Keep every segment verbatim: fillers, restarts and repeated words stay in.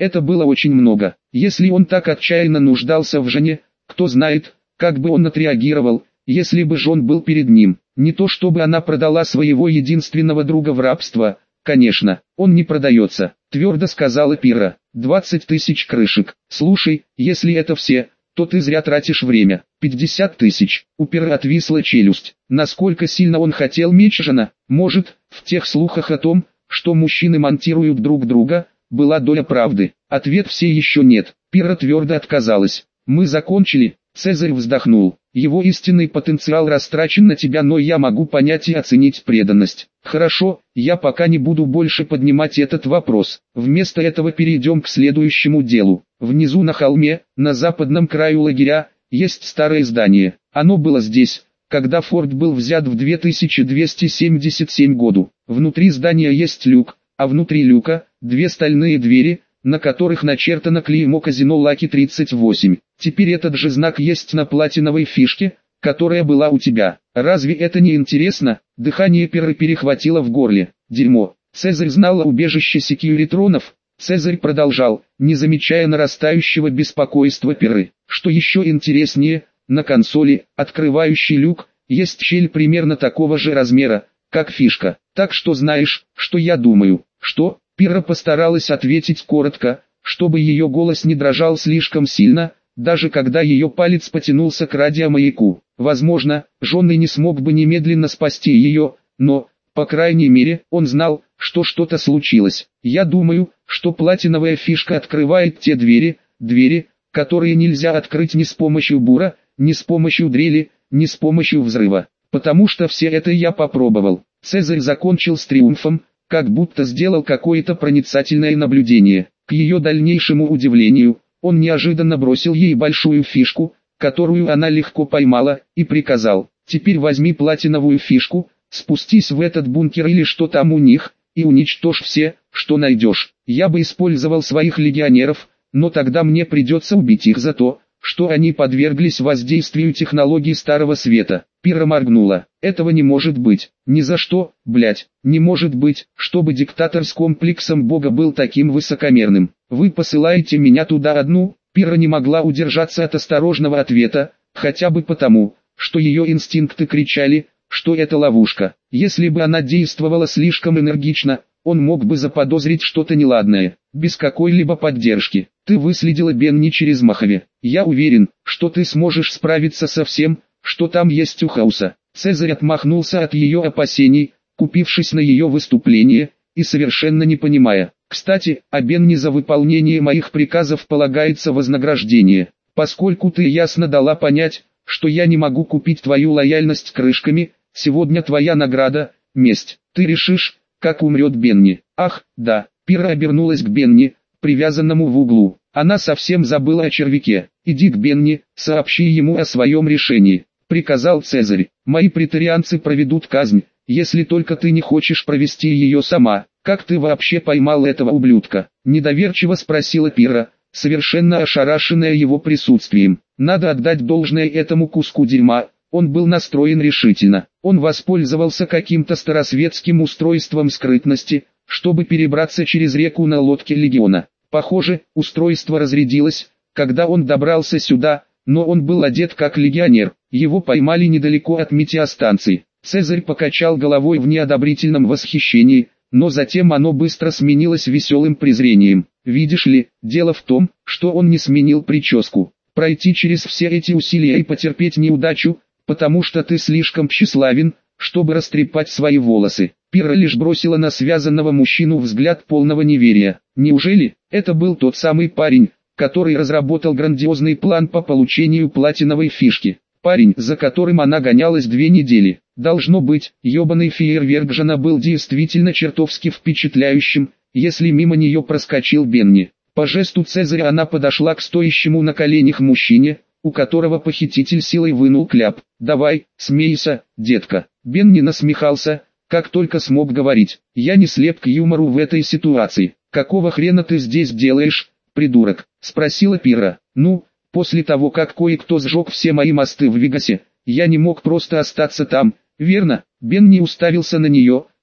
Это было очень много. Если он так отчаянно нуждался в жене, кто знает, как бы он отреагировал, если бы Джон был перед ним. Не то чтобы она продала своего единственного друга в рабство, конечно, он не продается, твердо сказала Пирра. двадцать тысяч крышек. Слушай, если это все, то ты зря тратишь время. пятьдесят тысяч. У Пирра отвисла челюсть. Насколько сильно он хотел меч Жена? Может, в тех слухах о том, что мужчины монтируют друг друга, была доля правды? Ответ все еще нет. Пирра твердо отказалась. Мы закончили. Цезарь вздохнул. Его истинный потенциал растрачен на тебя, но я могу понять и оценить преданность. Хорошо, я пока не буду больше поднимать этот вопрос. Вместо этого перейдем к следующему делу. Внизу на холме, на западном краю лагеря, есть старое здание. Оно было здесь, когда форт был взят в две тысячи двести семьдесят седьмом году. Внутри здания есть люк, а внутри люка две стальные двери, на которых начертано клеймо казино Лаки тридцать восемь. Теперь этот же знак есть на платиновой фишке, которая была у тебя. Разве это не интересно? Дыхание Пирры перехватило в горле. Дерьмо. Цезарь знал о убежище секьюритронов. Цезарь продолжал, не замечая нарастающего беспокойства Пирры. Что еще интереснее, на консоли, открывающей люк, есть щель примерно такого же размера, как фишка. Так что знаешь, что я думаю? Что? Пирра постаралась ответить коротко, чтобы ее голос не дрожал слишком сильно, даже когда ее палец потянулся к радиомаяку. Возможно, Джон и не смог бы немедленно спасти ее, но, по крайней мере, он знал, что что-то случилось. Я думаю, что платиновая фишка открывает те двери, двери, которые нельзя открыть ни с помощью бура, ни с помощью дрели, ни с помощью взрыва. Потому что все это я попробовал. Цезарь закончил с триумфом, как будто сделал какое-то проницательное наблюдение. К ее дальнейшему удивлению, он неожиданно бросил ей большую фишку, которую она легко поймала, и приказал: «Теперь возьми платиновую фишку, спустись в этот бункер или что там у них, и уничтожь все, что найдешь. Я бы использовал своих легионеров, но тогда мне придется убить их за то, что они подверглись воздействию технологий Старого Света». Пирра моргнула. «Этого не может быть. Ни за что, блять, не может быть, чтобы диктатор с комплексом Бога был таким высокомерным. Вы посылаете меня туда одну?» Пирра не могла удержаться от осторожного ответа, хотя бы потому, что ее инстинкты кричали, что это ловушка. Если бы она действовала слишком энергично, он мог бы заподозрить что-то неладное, без какой-либо поддержки. «Ты выследила Бенни через Махове. Я уверен, что ты сможешь справиться со всем, что там есть у Хауса». Цезарь отмахнулся от ее опасений, купившись на ее выступление, и совершенно не понимая. «Кстати, о Бенни за выполнение моих приказов полагается вознаграждение. Поскольку ты ясно дала понять, что я не могу купить твою лояльность крышками, сегодня твоя награда – месть. Ты решишь, как умрет Бенни». «Ах, да». Пирра обернулась к Бенни, привязанному в углу. Она совсем забыла о червяке. «Иди к Бенни, сообщи ему о своем решении», — приказал Цезарь. «Мои претарианцы проведут казнь, если только ты не хочешь провести ее сама». «Как ты вообще поймал этого ублюдка?» — недоверчиво спросила Пирра, совершенно ошарашенная его присутствием. Надо отдать должное этому куску дерьма, он был настроен решительно. Он воспользовался каким-то старосветским устройством скрытности, чтобы перебраться через реку на лодке легиона. Похоже, устройство разрядилось, когда он добрался сюда, но он был одет как легионер. Его поймали недалеко от метеостанции. Цезарь покачал головой в неодобрительном восхищении, но затем оно быстро сменилось веселым презрением. «Видишь ли, дело в том, что он не сменил прическу. Пройти через все эти усилия и потерпеть неудачу, потому что ты слишком тщеславен, чтобы растрепать свои волосы». Пирра лишь бросила на связанного мужчину взгляд полного неверия. Неужели это был тот самый парень, который разработал грандиозный план по получению платиновой фишки? Парень, за которым она гонялась две недели. Должно быть, ебаный фейерверк Жена был действительно чертовски впечатляющим, если мимо нее проскочил Бенни. По жесту Цезаря она подошла к стоящему на коленях мужчине, у которого похититель силой вынул кляп. «Давай, смейся, детка». Бенни насмехался, как только смог говорить. «Я не слеп к юмору в этой ситуации». «Какого хрена ты здесь делаешь, придурок?» — спросила Пирра. «Ну, после того как кое-кто сжег все мои мосты в Вегасе, я не мог просто остаться там, верно?» Бенни уставился на нее,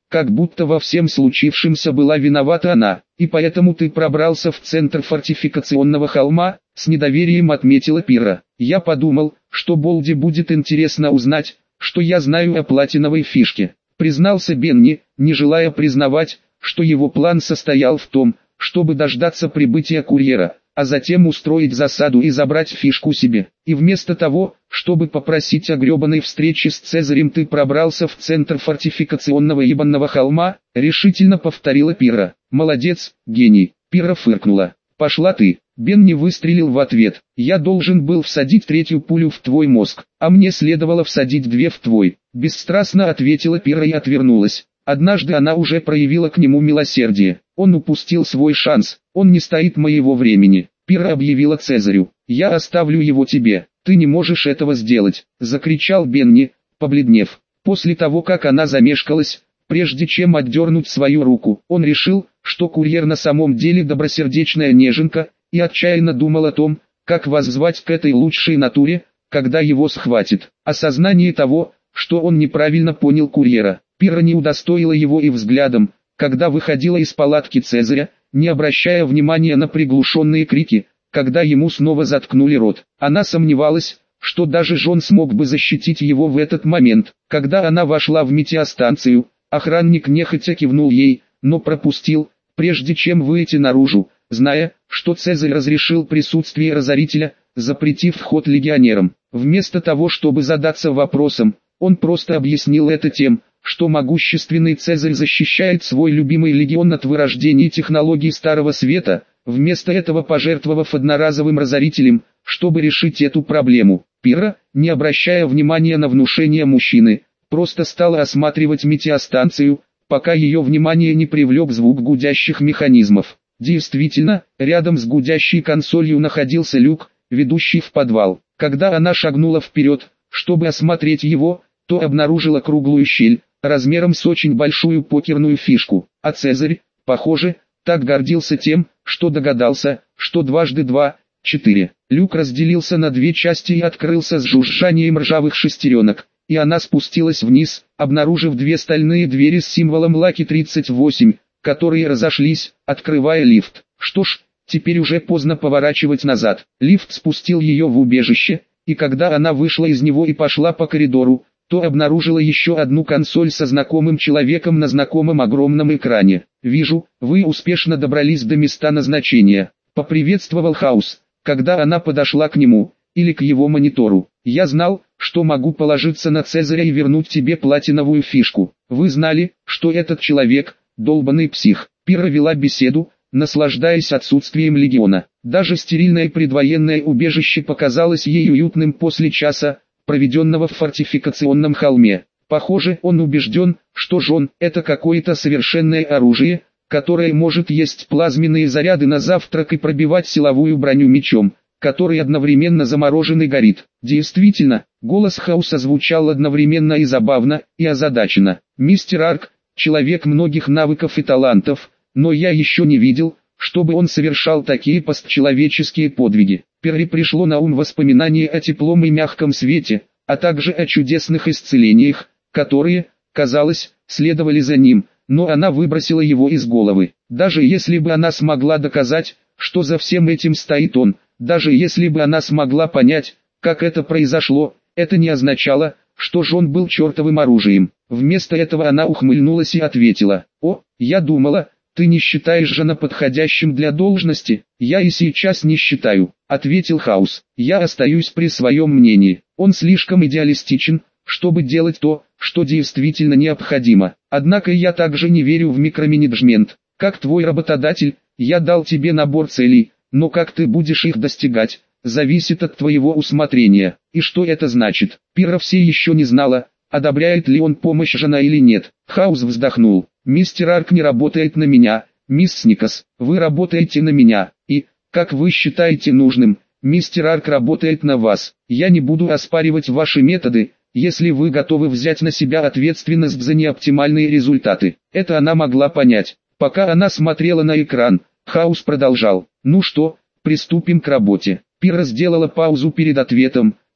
как будто во всем случившемся была виновата она, и поэтому ты пробрался в центр фортификационного холма, с недоверием отметила Пирра. Я подумал, что Болди будет интересно узнать, что я знаю о платиновой фишке, признался Бенни, не желая признавать, что его план состоял в том, чтобы дождаться прибытия курьера, а затем устроить засаду и забрать фишку себе. И вместо того, чтобы попросить о гребаной встрече с Цезарем, ты пробрался в центр фортификационного ебаного холма, решительно повторила Пирра. Молодец, гений. Пирра фыркнула. Пошла ты. Бенни выстрелил в ответ. Я должен был всадить третью пулю в твой мозг, а мне следовало всадить две в твой. Бесстрастно ответила Пирра и отвернулась. Однажды она уже проявила к нему милосердие. Он упустил свой шанс, он не стоит моего времени. Пирра объявила Цезарю: «Я оставлю его тебе, ты не можешь этого сделать», — закричал Бенни, побледнев. После того, как она замешкалась, прежде чем отдернуть свою руку, он решил, что курьер на самом деле добросердечная неженка, и отчаянно думал о том, как воззвать к этой лучшей натуре, когда его схватит. Осознание того, что он неправильно понял курьера, Пирра не удостоила его и взглядом, когда выходила из палатки Цезаря, не обращая внимания на приглушенные крики, когда ему снова заткнули рот. Она сомневалась, что даже Джон смог бы защитить его в этот момент. Когда она вошла в метеостанцию, охранник нехотя кивнул ей, но пропустил, прежде чем выйти наружу, зная, что Цезарь разрешил присутствие разорителя, запретив вход легионерам. Вместо того, чтобы задаться вопросом, он просто объяснил это тем, что могущественный Цезарь защищает свой любимый легион от вырождения технологий Старого Света, вместо этого пожертвовав одноразовым разорителем, чтобы решить эту проблему. Пирра, не обращая внимания на внушение мужчины, просто стала осматривать метеостанцию, пока ее внимание не привлек звук гудящих механизмов. Действительно, рядом с гудящей консолью находился люк, ведущий в подвал. Когда она шагнула вперед, чтобы осмотреть его, то обнаружила круглую щель, размером с очень большую покерную фишку. А Цезарь, похоже, так гордился тем, что догадался, что дважды два – четыре. Люк разделился на две части и открылся с жужжанием ржавых шестеренок, и она спустилась вниз, обнаружив две стальные двери с символом Лаки тридцать восемь, которые разошлись, открывая лифт. Что ж, теперь уже поздно поворачивать назад. Лифт спустил ее в убежище, и когда она вышла из него и пошла по коридору, то обнаружила еще одну консоль со знакомым человеком на знакомом огромном экране. «Вижу, вы успешно добрались до места назначения», — поприветствовал Хаус, когда она подошла к нему, или к его монитору. «Я знал, что могу положиться на Цезаря и вернуть тебе платиновую фишку. Вы знали, что этот человек — долбанный псих». Пирра вела беседу, наслаждаясь отсутствием легиона. Даже стерильное предвоенное убежище показалось ей уютным после часа, проведенного в фортификационном холме. Похоже, он убежден, что Джон – это какое-то совершенное оружие, которое может есть плазменные заряды на завтрак и пробивать силовую броню мечом, который одновременно заморожен и горит. Действительно, голос Хауса звучал одновременно и забавно, и озадаченно. «Мистер Арк – человек многих навыков и талантов, но я еще не видел, чтобы он совершал такие постчеловеческие подвиги». Пирре пришло на ум воспоминание о теплом и мягком свете, а также о чудесных исцелениях, которые, казалось, следовали за ним, но она выбросила его из головы. Даже если бы она смогла доказать, что за всем этим стоит он, даже если бы она смогла понять, как это произошло, это не означало, что Джон был чертовым оружием. Вместо этого она ухмыльнулась и ответила: «О, я думала, ты не считаешь Джона подходящим для должности?» «Я и сейчас не считаю», — ответил Хаус. «Я остаюсь при своем мнении. Он слишком идеалистичен, чтобы делать то, что действительно необходимо. Однако я также не верю в микроменеджмент. Как твой работодатель, я дал тебе набор целей, но как ты будешь их достигать, зависит от твоего усмотрения». «И что это значит?» Пирра все еще не знала, одобряет ли он помощь Джона или нет. Хаус вздохнул. «Мистер Арк не работает на меня, мисс Сникас, вы работаете на меня, и, как вы считаете нужным, мистер Арк работает на вас. Я не буду оспаривать ваши методы, если вы готовы взять на себя ответственность за неоптимальные результаты». Это она могла понять. Пока она смотрела на экран, Хаус продолжал: «Ну что, приступим к работе». Пирра сделала паузу перед ответом,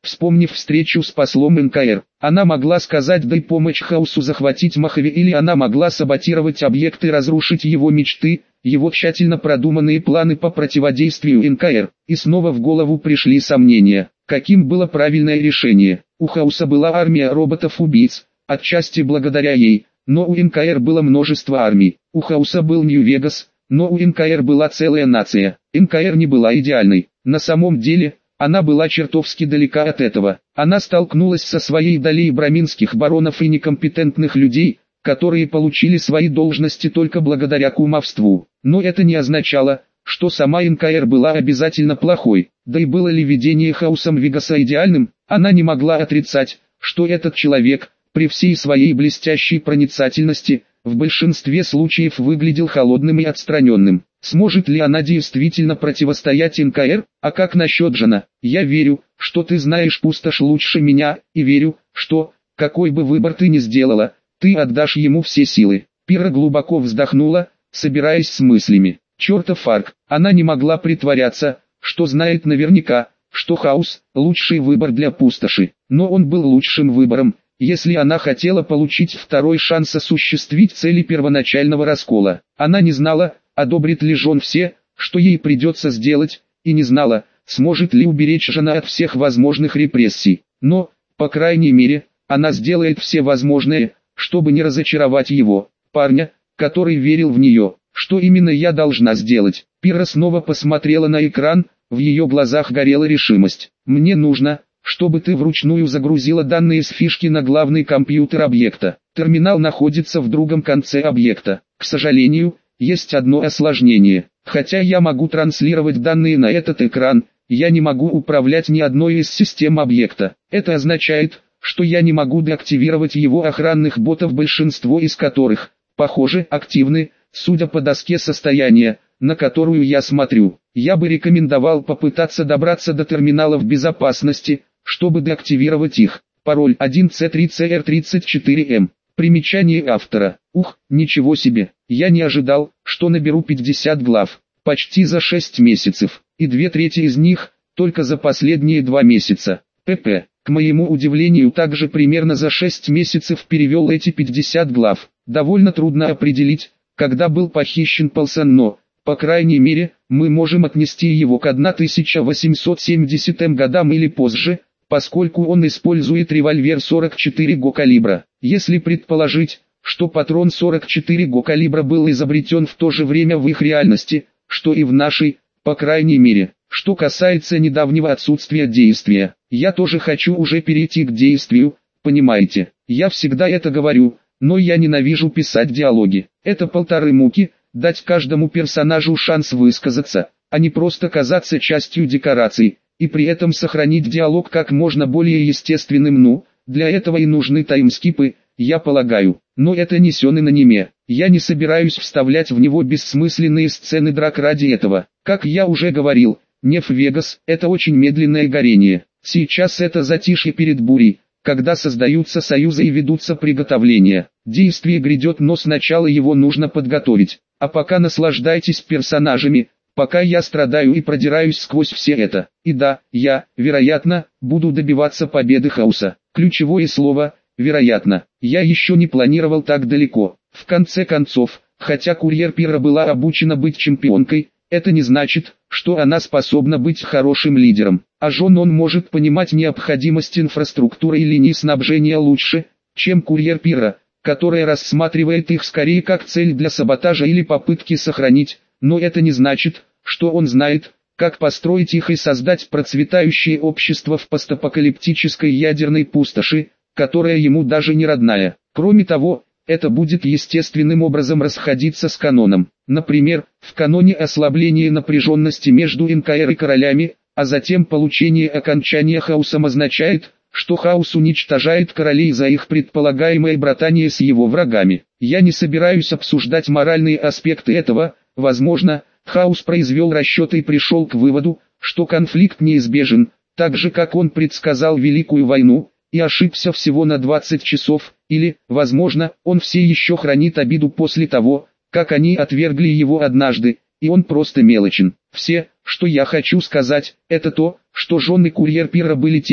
вспомнив встречу с послом эн ка эр. Она могла сказать «дай помочь Хаусу захватить Мохаве», или она могла саботировать объект и разрушить его мечты, его тщательно продуманные планы по противодействию эн ка эр. И снова в голову пришли сомнения. Каким было правильное решение? У Хауса была армия роботов-убийц, отчасти благодаря ей, но у эн ка эр было множество армий. У Хауса был Нью-Вегас, но у эн ка эр была целая нация. эн ка эр не была идеальной. На самом деле, она была чертовски далека от этого. Она столкнулась со своей долей браминских баронов и некомпетентных людей, которые получили свои должности только благодаря кумовству. Но это не означало, что сама эн ка эр была обязательно плохой. Да и было ли видение Хаусом Вегаса идеальным? Она не могла отрицать, что этот человек, при всей своей блестящей проницательности, в большинстве случаев выглядел холодным и отстраненным. Сможет ли она действительно противостоять эн ка эр? А как насчет Жана? Я верю, что ты знаешь пустошь лучше меня, и верю, что, какой бы выбор ты ни сделала, ты отдашь ему все силы. Пирра глубоко вздохнула, собираясь с мыслями. Чертов Арк, она не могла притворяться, что знает наверняка, что Хаус – лучший выбор для пустоши. Но он был лучшим выбором, если она хотела получить второй шанс осуществить цели первоначального раскола. Она не знала, одобрит ли Жон все, что ей придется сделать, и не знала, сможет ли уберечь Жона от всех возможных репрессий. Но, по крайней мере, она сделает все возможное, чтобы не разочаровать его, парня, который верил в нее. Что именно я должна сделать? Пирра снова посмотрела на экран, в ее глазах горела решимость. Мне нужно, чтобы ты вручную загрузила данные с фишки на главный компьютер объекта. Терминал находится в другом конце объекта. К сожалению, есть одно осложнение. Хотя я могу транслировать данные на этот экран, я не могу управлять ни одной из систем объекта. Это означает, что я не могу деактивировать его охранных ботов, большинство из которых, похоже, активны, судя по доске состояния, на которую я смотрю. Я бы рекомендовал попытаться добраться до терминалов безопасности, чтобы деактивировать их. Пароль один си три си эр тридцать четыре эм. Примечание автора. Ух, ничего себе. Я не ожидал, что наберу пятьдесят глав. Почти за шесть месяцев. И две трети из них, только за последние два месяца. ПП. К моему удивлению, также примерно за шесть месяцев перевел эти пятьдесят глав. Довольно трудно определить, когда был похищен Полсон, но, по крайней мере, мы можем отнести его к тысяча восемьсот семидесятым годам или позже, поскольку он использует револьвер сорок четыре го калибра. Если предположить, что патрон сорок четыре го калибра был изобретен в то же время в их реальности, что и в нашей, по крайней мере. Что касается недавнего отсутствия действия, я тоже хочу уже перейти к действию, понимаете? Я всегда это говорю, но я ненавижу писать диалоги. Это полторы муки, дать каждому персонажу шанс высказаться, а не просто казаться частью декораций, и при этом сохранить диалог как можно более естественным. Ну, для этого и нужны таймскипы, я полагаю. Но это не сёнэн аниме. Я не собираюсь вставлять в него бессмысленные сцены драк ради этого. Как я уже говорил, Нью-Вегас – это очень медленное горение. Сейчас это затишье перед бурей, когда создаются союзы и ведутся приготовления. Действие грядет, но сначала его нужно подготовить. А пока наслаждайтесь персонажами, пока я страдаю и продираюсь сквозь все это. И да, я, вероятно, буду добиваться победы Хауса. Ключевое слово – вероятно. Я еще не планировал так далеко. В конце концов, хотя курьер Пирра была обучена быть чемпионкой, это не значит, что она способна быть хорошим лидером. А Жон он может понимать необходимость инфраструктуры и линий снабжения лучше, чем курьер Пирра, которая рассматривает их скорее как цель для саботажа или попытки сохранить, но это не значит, что он знает, как построить их и создать процветающее общество в постапокалиптической ядерной пустоши, которая ему даже не родная. Кроме того, это будет естественным образом расходиться с каноном. Например, в каноне ослабление напряженности между эн ка эр и королями, а затем получение окончания хаосом означает, что хаос уничтожает королей за их предполагаемое братание с его врагами. Я не собираюсь обсуждать моральные аспекты этого. Возможно, хаос произвел расчеты и пришел к выводу, что конфликт неизбежен, так же как он предсказал Великую войну, и ошибся всего на двадцать часов, или, возможно, он все еще хранит обиду после того, как они отвергли его однажды, и он просто мелочен. Все, что я хочу сказать, это то, что Жон и курьер Пирра были теми,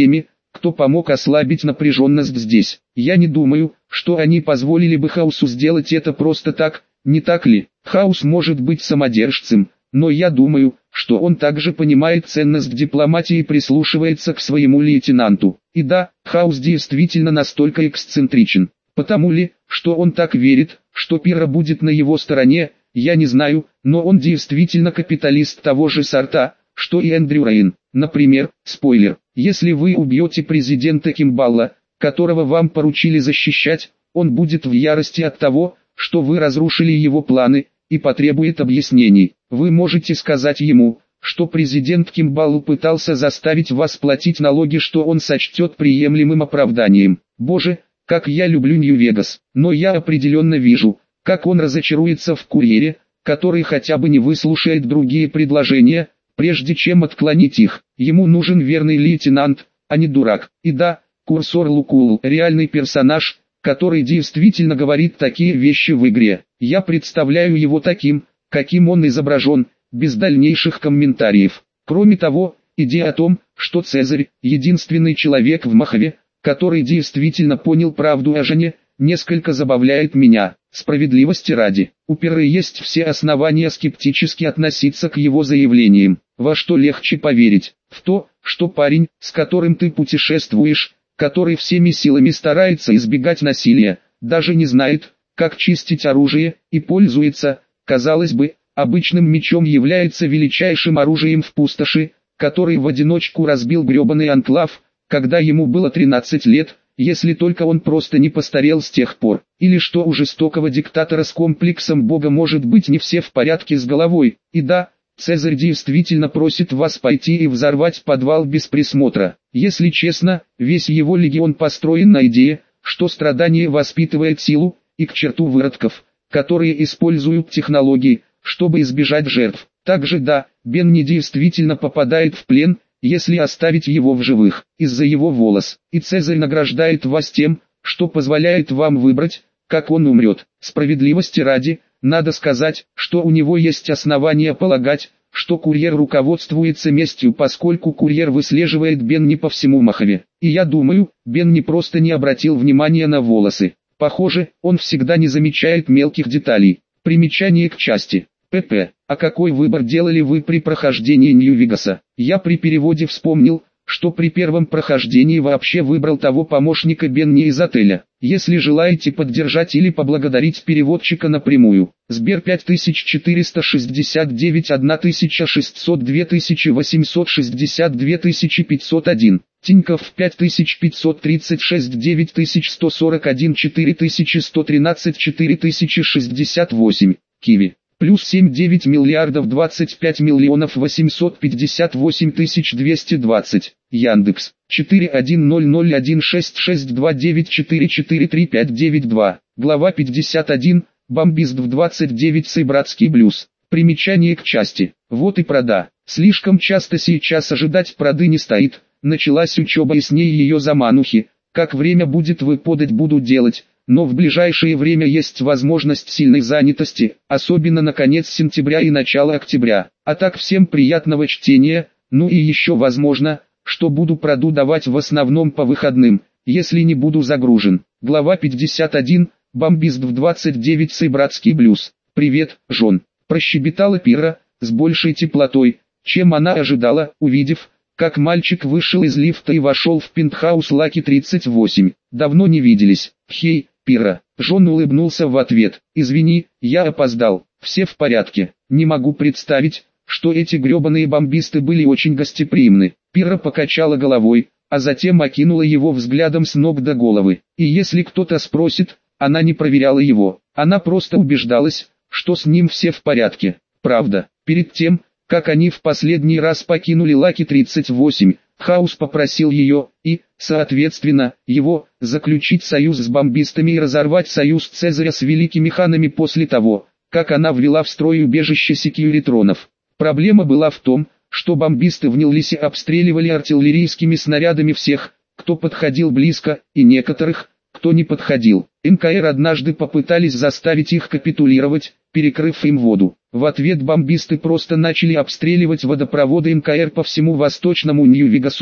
кто помог ослабить напряженность здесь. Я не думаю, что они позволили бы Хаусу сделать это просто так, не так ли? Хаус может быть самодержцем, но я думаю, что он также понимает ценность дипломатии и прислушивается к своему лейтенанту. И да, Хаус действительно настолько эксцентричен. Потому ли, что он так верит, что Пирра будет на его стороне, я не знаю, но он действительно капиталист того же сорта, что и Эндрю Рейн. Например, спойлер, если вы убьете президента Кимбалла, которого вам поручили защищать, он будет в ярости от того, что вы разрушили его планы, и потребует объяснений. Вы можете сказать ему, что президент Кимбалл пытался заставить вас платить налоги, что он сочтет приемлемым оправданием. Боже, как я люблю Нью-Вегас, но я определенно вижу, как он разочаруется в курьере, который хотя бы не выслушает другие предложения, прежде чем отклонить их. Ему нужен верный лейтенант, а не дурак. И да, Курсор Лукул – реальный персонаж, который действительно говорит такие вещи в игре. Я представляю его таким, каким он изображен, без дальнейших комментариев. Кроме того, идея о том, что Цезарь – единственный человек в Махове, который действительно понял правду о жене, несколько забавляет меня. Справедливости ради, у Пирры есть все основания скептически относиться к его заявлениям. Во что легче поверить? В то, что парень, с которым ты путешествуешь, который всеми силами старается избегать насилия, даже не знает, как чистить оружие, и пользуется, казалось бы, обычным мечом, является величайшим оружием в пустоши, который в одиночку разбил гребаный анклав, когда ему было тринадцать лет, если только он просто не постарел с тех пор. Или что у жестокого диктатора с комплексом бога может быть не все в порядке с головой. И да, Цезарь действительно просит вас пойти и взорвать подвал без присмотра. Если честно, весь его легион построен на идее, что страдание воспитывает силу, и к черту выродков, которые используют технологии, чтобы избежать жертв. Также да, Бенни действительно попадает в плен, если оставить его в живых, из-за его волос. И Цезарь награждает вас тем, что позволяет вам выбрать, как он умрет. Справедливости ради, надо сказать, что у него есть основания полагать, что курьер руководствуется местью, поскольку курьер выслеживает Бенни по всему Махове. И я думаю, Бенни просто не обратил внимания на волосы. Похоже, он всегда не замечает мелких деталей. Примечание к части. ПП. А какой выбор делали вы при прохождении Нью-Вегаса? Я при переводе вспомнил, что при первом прохождении вообще выбрал того помощника Бенни из отеля. Если желаете поддержать или поблагодарить переводчика напрямую. Сбер пять тысяч четыреста шестьдесят девять тысяча шестьсот два тысячи восемьсот шестьдесят два тысячи пятьсот один. Тинькофф пять тысяч пятьсот тридцать шесть девять тысяч сто сорок один четыре тысячи сто тринадцать четыре тысячи шестьдесят восемь. Киви. Плюс семь девять миллиардов двадцать пять миллионов восемьсот пятьдесят восемь тысяч двести двадцать. Яндекс. четыре один ноль ноль один шесть шесть два девять четыре четыре три пять девять два. Глава пятьдесят один. Бомбист в двадцать девять. Сайбратский блюз. Примечание к части. Вот и прода. Слишком часто сейчас ожидать проды не стоит. Началась учеба и с ней ее заманухи. Как время будет, вы подать буду делать. Но в ближайшее время есть возможность сильной занятости, особенно на конец сентября и начало октября. А так всем приятного чтения, ну и еще возможно, что буду проду давать в основном по выходным, если не буду загружен. Глава пятьдесят один. Бомбист в двадцать девять. Сайбратский блюз. «Привет, Жон», – прощебетала Пирра, с большей теплотой, чем она ожидала, увидев, как мальчик вышел из лифта и вошел в пентхаус Лаки тридцать восемь. «Давно не виделись, хей, Пирра». Жон улыбнулся в ответ. «Извини, я опоздал, все в порядке. Не могу представить, что эти гребаные бомбисты были очень гостеприимны». Пирра покачала головой, а затем окинула его взглядом с ног до головы. И если кто-то спросит, она не проверяла его, она просто убеждалась, что с ним все в порядке. Правда, перед тем, как они в последний раз покинули Лаки тридцать восемь, Хаус попросил ее, и, соответственно, его, заключить союз с бомбистами и разорвать союз Цезаря с великими ханами после того, как она ввела в строй убежище секьюритронов. Проблема была в том, что бомбисты в Нилисе обстреливали артиллерийскими снарядами всех, кто подходил близко, и некоторых, кто не подходил. эн ка эр однажды попытались заставить их капитулировать, перекрыв им воду. В ответ бомбисты просто начали обстреливать водопроводы эн ка эр по всему восточному Нью-Вегасу,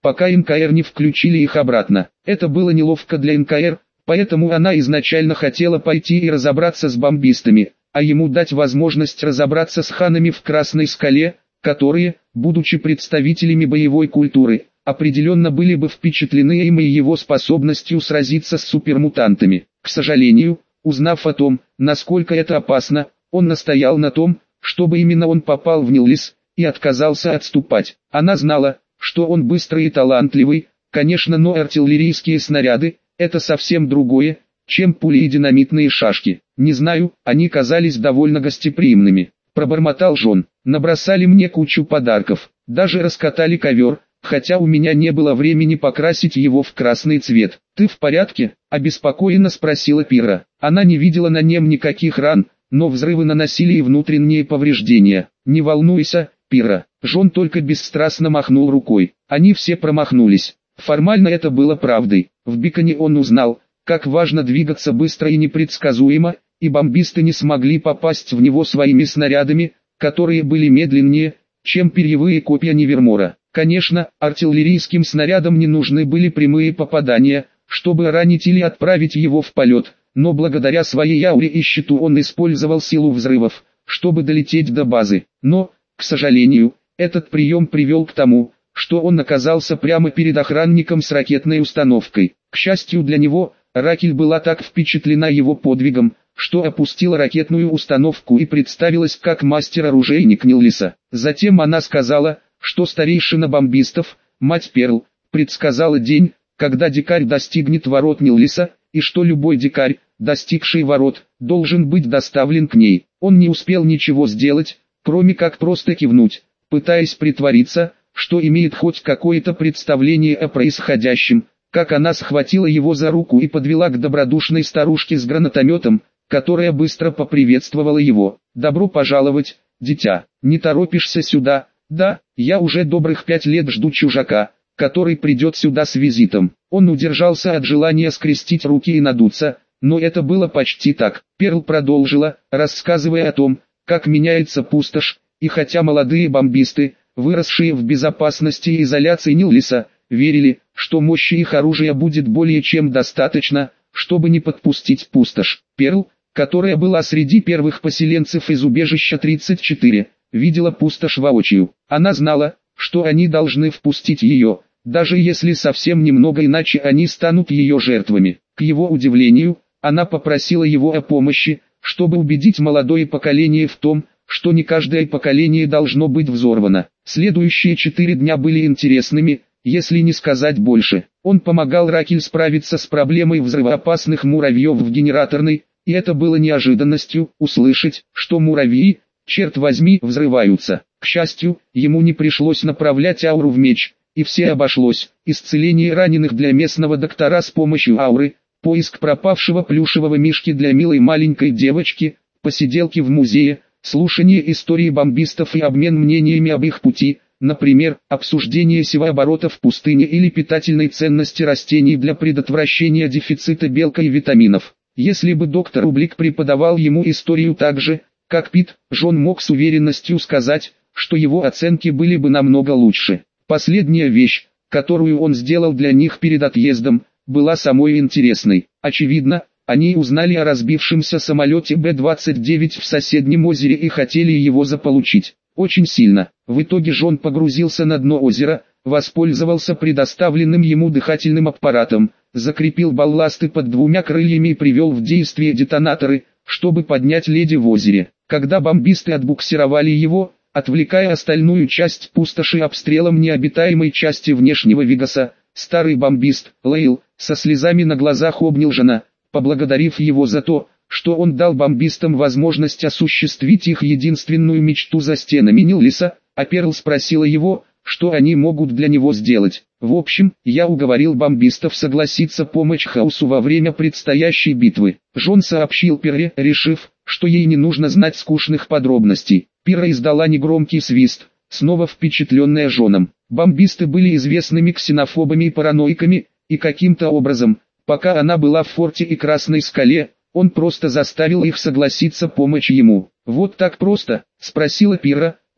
пока эн ка эр не включили их обратно. Это было неловко для эн ка эр, поэтому она изначально хотела пойти и разобраться с бомбистами, а ему дать возможность разобраться с ханами в Красной Скале, которые, будучи представителями боевой культуры, определенно были бы впечатлены им и его способностью сразиться с супермутантами. К сожалению, узнав о том, насколько это опасно, он настоял на том, чтобы именно он попал в Ниллис, и отказался отступать. Она знала, что он быстрый и талантливый, конечно, но артиллерийские снаряды – это совсем другое, чем пули и динамитные шашки. Не знаю, они казались довольно гостеприимными. Пробормотал Джон. Набросали мне кучу подарков, даже раскатали ковер, хотя у меня не было времени покрасить его в красный цвет. «Ты в порядке?» – обеспокоенно спросила Пира. Она не видела на нем никаких ран, но взрывы наносили и внутренние повреждения. «Не волнуйся, Пира». Джон только бесстрастно махнул рукой. Они все промахнулись. Формально это было правдой. В Биконе он узнал, как важно двигаться быстро и непредсказуемо, и бомбисты не смогли попасть в него своими снарядами, которые были медленнее, чем перьевые копья Невермора. Конечно, артиллерийским снарядам не нужны были прямые попадания, чтобы ранить или отправить его в полет, но благодаря своей ауре и щиту он использовал силу взрывов, чтобы долететь до базы. Но, к сожалению, этот прием привел к тому, что он оказался прямо перед охранником с ракетной установкой. К счастью для него, Ракель была так впечатлена его подвигом, что опустила ракетную установку и представилась как мастер-оружейник Ниллиса. Затем она сказала, что старейшина бомбистов, мать Перл, предсказала день, когда дикарь достигнет ворот Ниллиса, и что любой дикарь, достигший ворот, должен быть доставлен к ней. Он не успел ничего сделать, кроме как просто кивнуть, пытаясь притвориться, что имеет хоть какое-то представление о происходящем, как она схватила его за руку и подвела к добродушной старушке с гранатометом, которая быстро поприветствовала его. «Добро пожаловать, дитя, не торопишься сюда?» «Да, я уже добрых пять лет жду чужака, который придет сюда с визитом». Он удержался от желания скрестить руки и надуться, но это было почти так. Перл продолжила, рассказывая о том, как меняется пустошь, и хотя молодые бомбисты, выросшие в безопасности и изоляции Ниллиса, верили, что мощи их оружия будет более чем достаточно, чтобы не подпустить пустошь. Перл, которая была среди первых поселенцев из убежища тридцать четыре, видела пустошь воочию. Она знала, что они должны впустить ее, даже если совсем немного, иначе они станут ее жертвами. К его удивлению, она попросила его о помощи, чтобы убедить молодое поколение в том, что не каждое поколение должно быть взорвано. Следующие четыре дня были интересными, если не сказать больше. Он помогал Ракель справиться с проблемой взрывоопасных муравьев в генераторной, и это было неожиданностью услышать, что муравьи, черт возьми, взрываются. К счастью, ему не пришлось направлять ауру в меч, и все обошлось. Исцеление раненых для местного доктора с помощью ауры, поиск пропавшего плюшевого мишки для милой маленькой девочки, посиделки в музее, слушание истории бомбистов и обмен мнениями об их пути, например, обсуждение севооборота в пустыне или питательной ценности растений для предотвращения дефицита белка и витаминов. Если бы доктор Ублик преподавал ему историю так же, как Пит, Джон мог с уверенностью сказать, что его оценки были бы намного лучше. Последняя вещь, которую он сделал для них перед отъездом, была самой интересной. Очевидно, они узнали о разбившемся самолете Бэ двадцать девять в соседнем озере и хотели его заполучить. Очень сильно. В итоге Джон погрузился на дно озера, воспользовался предоставленным ему дыхательным аппаратом, закрепил балласты под двумя крыльями и привел в действие детонаторы, чтобы поднять леди в озере. Когда бомбисты отбуксировали его, отвлекая остальную часть пустоши обстрелом необитаемой части внешнего Вегаса, старый бомбист, Лейл, со слезами на глазах обнял Джона, поблагодарив его за то, что он дал бомбистам возможность осуществить их единственную мечту за стенами Ниллиса, а Перл спросила его, что они могут для него сделать. В общем, я уговорил бомбистов согласиться помочь Хаусу во время предстоящей битвы. Джон сообщил Перре, решив, что ей не нужно знать скучных подробностей. Пира издала негромкий свист, снова впечатленная Джоном. Бомбисты были известными ксенофобами и параноиками, и каким-то образом, пока она была в форте и Красной Скале, он просто заставил их согласиться помочь ему. «Вот так просто?» – спросила Пира,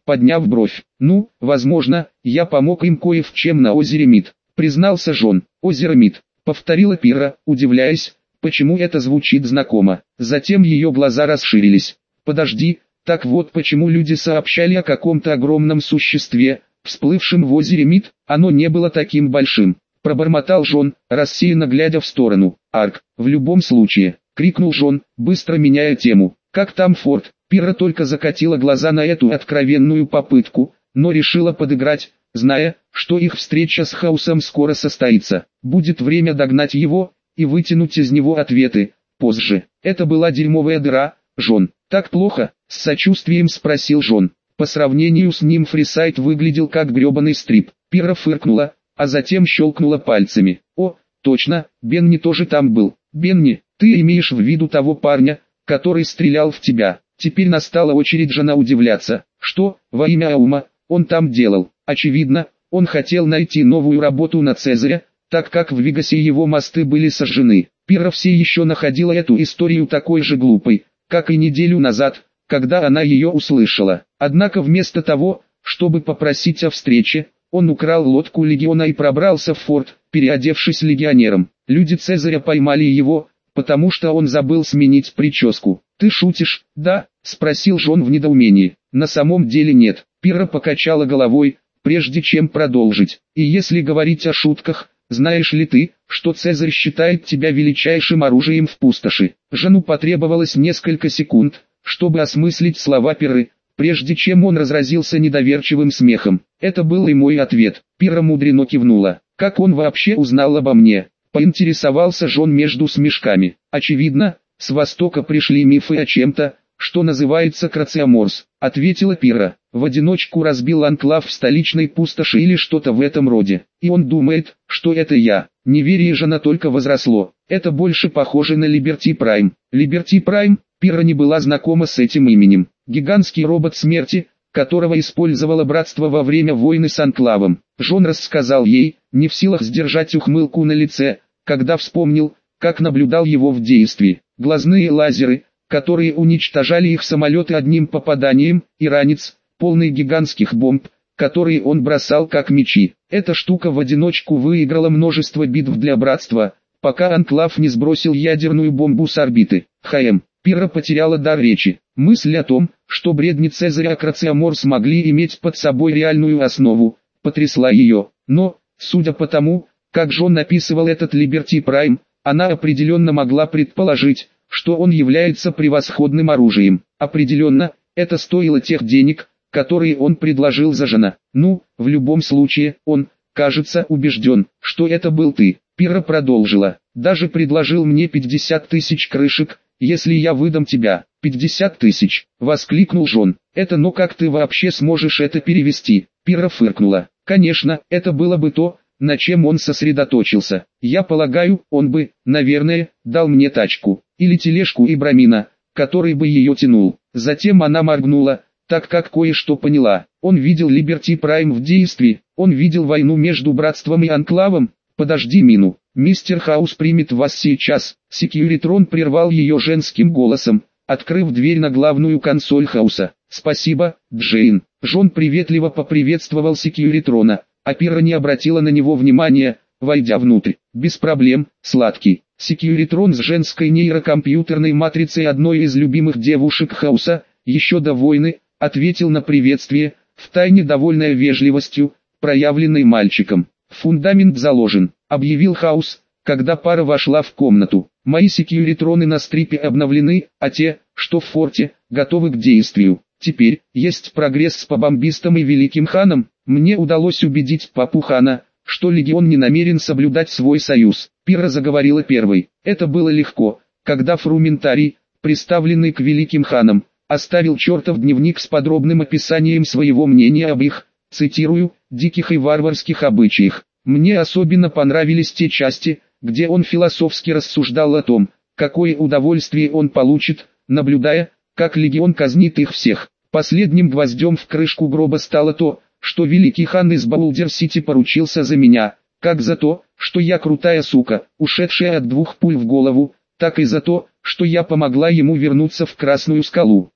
подняв бровь. «Ну, возможно, я помог им кое в чем на озере Мид», признался Джон. «Озеро Мид», повторила Пирра, удивляясь, почему это звучит знакомо. Затем ее глаза расширились. «Подожди, так вот почему люди сообщали о каком-то огромном существе, всплывшем в озере Мид, оно не было таким большим», пробормотал Джон, рассеянно глядя в сторону. «Арк, в любом случае», крикнул Джон, быстро меняя тему. «Как там форт?» Пирра только закатила глаза на эту откровенную попытку, но решила подыграть, зная, что их встреча с Хаусом скоро состоится. Будет время догнать его и вытянуть из него ответы. Позже. «Это была дерьмовая дыра, Джон. Так плохо?» — с сочувствием спросил Джон. По сравнению с ним Фрисайд выглядел как гребаный стрип. Пирра фыркнула, а затем щелкнула пальцами. «О, точно, Бенни тоже там был. Бенни, ты имеешь в виду того парня, который стрелял в тебя?» Теперь настала очередь Джона удивляться. Что, во имя Аума, он там делал? Очевидно, он хотел найти новую работу на Цезаря, так как в Вегасе его мосты были сожжены. Пирра все еще находила эту историю такой же глупой, как и неделю назад, когда она ее услышала. Однако вместо того, чтобы попросить о встрече, он украл лодку легиона и пробрался в форт, переодевшись легионером. Люди Цезаря поймали его, потому что он забыл сменить прическу. «Ты шутишь, да?» — спросил Джон в недоумении. «На самом деле нет». Пирра покачала головой, прежде чем продолжить. «И если говорить о шутках, знаешь ли ты, что Цезарь считает тебя величайшим оружием в пустоши?» Жону потребовалось несколько секунд, чтобы осмыслить слова Пирры, прежде чем он разразился недоверчивым смехом. «Это был и мой ответ». Пирра мудрено кивнула. «Как он вообще узнал обо мне?» — поинтересовался Джон между смешками. «Очевидно, с востока пришли мифы о чем-то, что называется Крациоморс», — ответила Пирра. «В одиночку разбил анклав в столичной пустоши или что-то в этом роде. И он думает, что это я». Неверие Жона только возросло. «Это больше похоже на Либерти Прайм». Либерти Прайм? Пирра не была знакома с этим именем. Гигантский робот смерти, которого использовало братство во время войны с анклавом. Джон рассказал ей, не в силах сдержать ухмылку на лице, когда вспомнил, как наблюдал его в действии. Глазные лазеры, которые уничтожали их самолеты одним попаданием, и ранец, полный гигантских бомб, которые он бросал как мечи. Эта штука в одиночку выиграла множество битв для братства, пока анклав не сбросил ядерную бомбу с орбиты. ХМ. Пирра потеряла дар речи. Мысль о том, что бредни Цезаря о Крациоморс могли иметь под собой реальную основу, потрясла ее. Но, судя по тому, как Джон описывал этот Либерти Прайм, она определенно могла предположить, что он является превосходным оружием. Определенно, это стоило тех денег, которые он предложил за Жона. Ну, в любом случае, он, кажется, убежден, что это был ты. Пирра продолжила. Даже предложил мне пятьдесят тысяч крышек, если я выдам тебя. пятьдесят тысяч, воскликнул Джон. Это но как ты вообще сможешь это перевести? Пирра фыркнула. Конечно, это было бы то, на чем он сосредоточился. Я полагаю, он бы, наверное, дал мне тачку, или тележку Ибрамина, который бы ее тянул. Затем она моргнула, так как кое-что поняла. Он видел Либерти Прайм в действии, он видел войну между братством и анклавом. Подожди мину, мистер Хаус примет вас сейчас. Секьюритрон прервал ее женским голосом, открыв дверь на главную консоль Хауса. Спасибо, Джейн. Джон приветливо поприветствовал Секьюритрона, а Пирра не обратила на него внимания, войдя внутрь. Без проблем, сладкий. Секьюритрон с женской нейрокомпьютерной матрицей одной из любимых девушек Хауса, еще до войны, ответил на приветствие, втайне довольная вежливостью, проявленной мальчиком. «Фундамент заложен», — объявил Хаус, когда пара вошла в комнату. «Мои секьюритроны на стрипе обновлены, а те, что в форте, готовы к действию. Теперь, есть прогресс с побомбистом и Великим Ханом. Мне удалось убедить папу Хана, что легион не намерен соблюдать свой союз». Пирра заговорила первой. «Это было легко, когда фрументарий, приставленный к Великим Ханам, оставил чертов дневник с подробным описанием своего мнения об их, цитирую, «диких и варварских обычаях». Мне особенно понравились те части, где он философски рассуждал о том, какое удовольствие он получит, наблюдая, как легион казнит их всех. Последним гвоздем в крышку гроба стало то, что Великий Хан из Баулдер-Сити поручился за меня, как за то, что я крутая сука, ушедшая от двух пуль в голову, так и за то, что я помогла ему вернуться в Красную Скалу.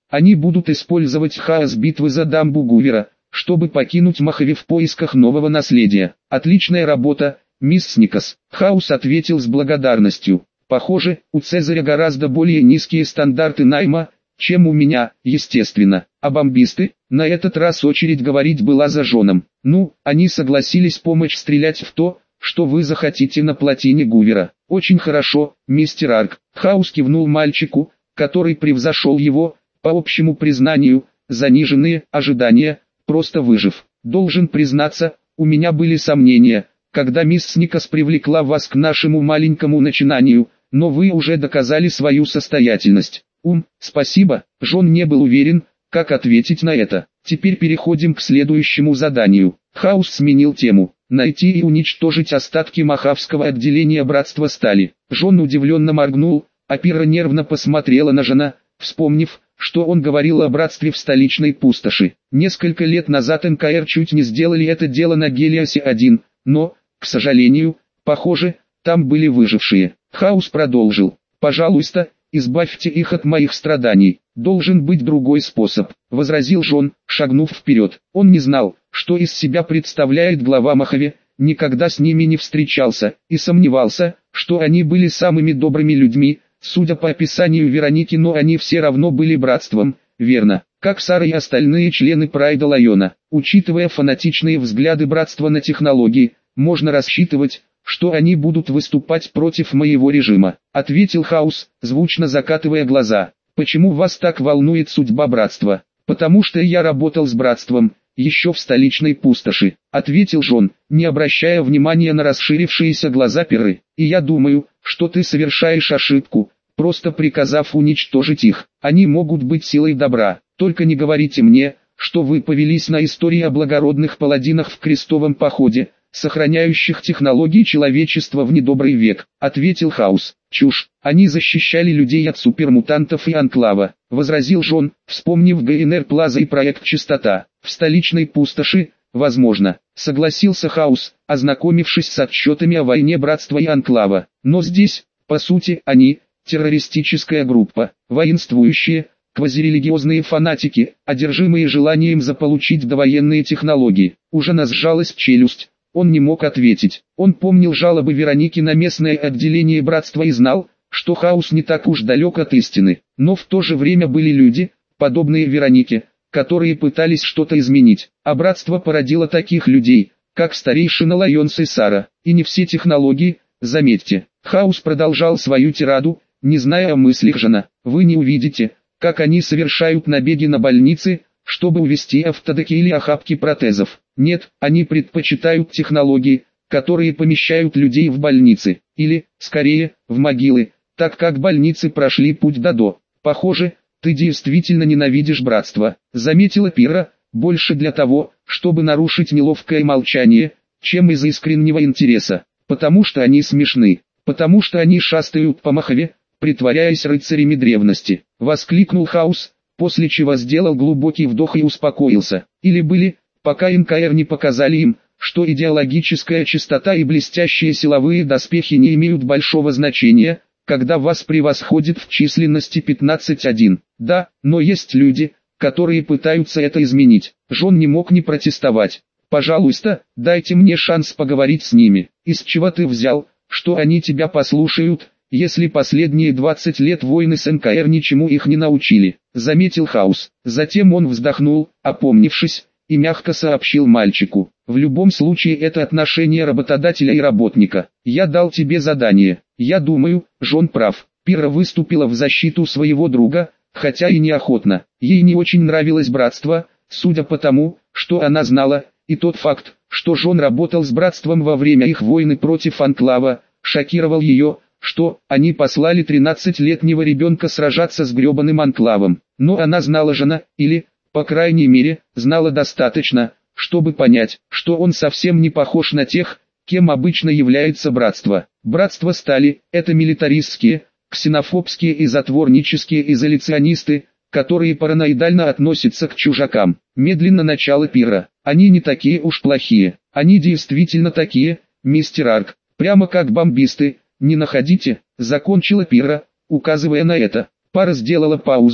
Они будут использовать хаос битвы за дамбу Гувера, чтобы покинуть Мохаве в поисках нового наследия. Отличная работа, мисс Никас. Хаус ответил с благодарностью. Похоже, у Цезаря гораздо более низкие стандарты найма, чем у меня, естественно. А бомбисты? На этот раз очередь говорить была за Жоном. Ну, они согласились помочь стрелять в то, что вы захотите на плотине Гувера. Очень хорошо, мистер Арк. Хаус кивнул мальчику, который превзошел его, по общему признанию, заниженные ожидания, просто выжив. Должен признаться, у меня были сомнения, когда мисс Никас привлекла вас к нашему маленькому начинанию, но вы уже доказали свою состоятельность. Ум, спасибо. Джон не был уверен, как ответить на это. Теперь переходим к следующему заданию. Хаус сменил тему. Найти и уничтожить остатки мохавского отделения Братства Стали. Джон удивленно моргнул, а Пира нервно посмотрела на Жона, вспомнив, что он говорил о братстве в столичной пустоши. Несколько лет назад эн ка эр чуть не сделали это дело на Гелиосе один, но, к сожалению, похоже, там были выжившие. Хаус продолжил. «Пожалуйста, избавьте их от моих страданий. Должен быть другой способ», — возразил Джон, шагнув вперед. Он не знал, что из себя представляет глава Мохаве, никогда с ними не встречался, и сомневался, что они были самыми добрыми людьми, судя по описанию Вероники, но они все равно были братством, верно, как Сара и остальные члены Прайда Лайона. Учитывая фанатичные взгляды братства на технологии, можно рассчитывать, что они будут выступать против моего режима, ответил Хаус, звучно закатывая глаза. Почему вас так волнует судьба братства? Потому что я работал с братством, еще в столичной пустоши, ответил Джон, не обращая внимания на расширившиеся глаза Пиры. И я думаю, что ты совершаешь ошибку, просто приказав уничтожить их. Они могут быть силой добра, только не говорите мне, что вы повелись на истории о благородных паладинах в крестовом походе, сохраняющих технологии человечества в недобрый век, ответил Хаус. Чушь, они защищали людей от супермутантов и анклава, возразил Джон, вспомнив гэ эн эр Плаза и проект Чистота. В столичной пустоши, возможно, согласился Хаус, ознакомившись с отчетами о войне братства и анклава. Но здесь, по сути, они, террористическая группа, воинствующие, квазирелигиозные фанатики, одержимые желанием заполучить довоенные технологии. Уже нас сжалась челюсть. Он не мог ответить. Он помнил жалобы Вероники на местное отделение братства и знал, что Хаус не так уж далек от истины. Но в то же время были люди, подобные Веронике, которые пытались что-то изменить. А братство породило таких людей, как старейшина Лайонс и Сара. И не все технологии, заметьте. Хаус продолжал свою тираду, не зная о мыслях Жона. Вы не увидите, как они совершают набеги на больницы, чтобы увести автодоки или охапки протезов. Нет, они предпочитают технологии, которые помещают людей в больницы, или, скорее, в могилы, так как больницы прошли путь до до. Похоже, ты действительно ненавидишь братство, заметила Пира, больше для того, чтобы нарушить неловкое молчание, чем из искреннего интереса, потому что они смешны, потому что они шастают по Мохаве, притворяясь рыцарями древности, воскликнул Хаус, после чего сделал глубокий вдох и успокоился. Или были, пока эн ка эр не показали им, что идеологическая чистота и блестящие силовые доспехи не имеют большого значения, когда вас превосходит в численности пятнадцать один. Да, но есть люди, которые пытаются это изменить. Джон не мог не протестовать. Пожалуйста, дайте мне шанс поговорить с ними. Из чего ты взял, что они тебя послушают, если последние двадцать лет войны с эн ка эр ничему их не научили, заметил Хаус. Затем он вздохнул, опомнившись, и мягко сообщил мальчику. В любом случае это отношение работодателя и работника. Я дал тебе задание. Я думаю, Джон прав. Пира выступила в защиту своего друга, хотя и неохотно. Ей не очень нравилось братство, судя по тому, что она знала, и тот факт, что Джон работал с братством во время их войны против анклава, шокировал ее, что они послали тринадцатилетнего ребенка сражаться с гребаным анклавом. Но она знала Жона, или, по крайней мере, знала достаточно, чтобы понять, что он совсем не похож на тех, кем обычно является братство. Братство Стали – это милитаристские, ксенофобские и затворнические изоляционисты, которые параноидально относятся к чужакам. Медленно начало Пира. Они не такие уж плохие. Они действительно такие, мистер Арк, прямо как бомбисты. Не находите, закончила Пира, указывая на это. Пара сделала паузу,